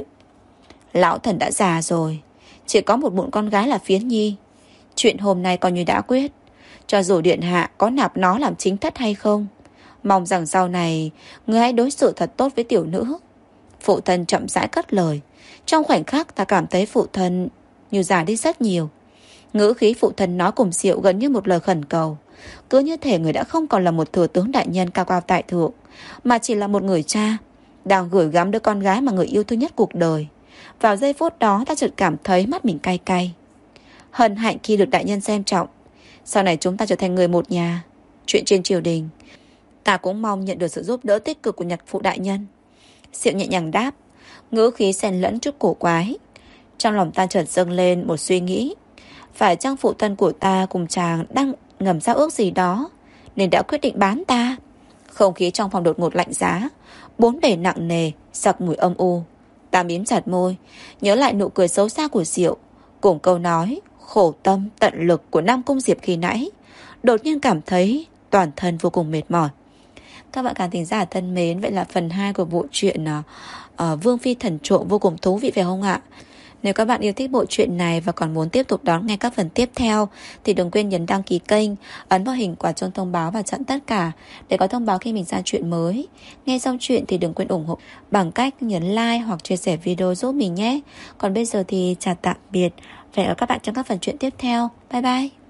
Lão thần đã già rồi, chỉ có một bụng con gái là Phiến Nhi. Chuyện hôm nay coi như đã quyết. Cho dù điện hạ có nạp nó làm chính thất hay không, mong rằng sau này người hãy đối xử thật tốt với tiểu nữ. Phụ thân chậm rãi cất lời. Trong khoảnh khắc ta cảm thấy phụ thân như già đi rất nhiều. Ngữ khí phụ thân nói cùng Diệu gần như một lời khẩn cầu, cứ như thể người đã không còn là một thừa tướng đại nhân cao cao tại thượng, mà chỉ là một người cha đang gửi gắm đứa con gái mà người yêu thương nhất cuộc đời. Vào giây phút đó ta chợt cảm thấy mắt mình cay cay. Hân hạnh khi được đại nhân xem trọng, sau này chúng ta trở thành người một nhà. Chuyện trên triều đình, ta cũng mong nhận được sự giúp đỡ tích cực của nhạc phụ đại nhân. Diệu nhẹ nhàng đáp, ngữ khí xen lẫn chút cổ quái. Trong lòng ta chợt dâng lên một suy nghĩ, phải chăng phụ thân của ta cùng chàng đang ngầm giao ước gì đó nên đã quyết định bán ta? Không khí trong phòng đột ngột lạnh giá, bốn bề nặng nề, sặc mùi âm u. Ta mím chặt môi, nhớ lại nụ cười xấu xa của Diệu cùng câu nói khổ tâm tận lực của Nam Cung Diệp khi nãy, đột nhiên cảm thấy toàn thân vô cùng mệt mỏi. Các bạn khán thính giả thân mến, vậy là phần 2 của bộ truyện Vương Phi Thần Trộm vô cùng thú vị phải không ạ? Nếu các bạn yêu thích bộ truyện này và còn muốn tiếp tục đón nghe các phần tiếp theo thì đừng quên nhấn đăng ký kênh, ấn vào hình quả chuông thông báo và chọn tất cả để có thông báo khi mình ra chuyện mới. Nghe xong chuyện thì đừng quên ủng hộ bằng cách nhấn like hoặc chia sẻ video giúp mình nhé. Còn bây giờ thì chào tạm biệt và hẹn gặp các bạn trong các phần truyện tiếp theo. Bye bye.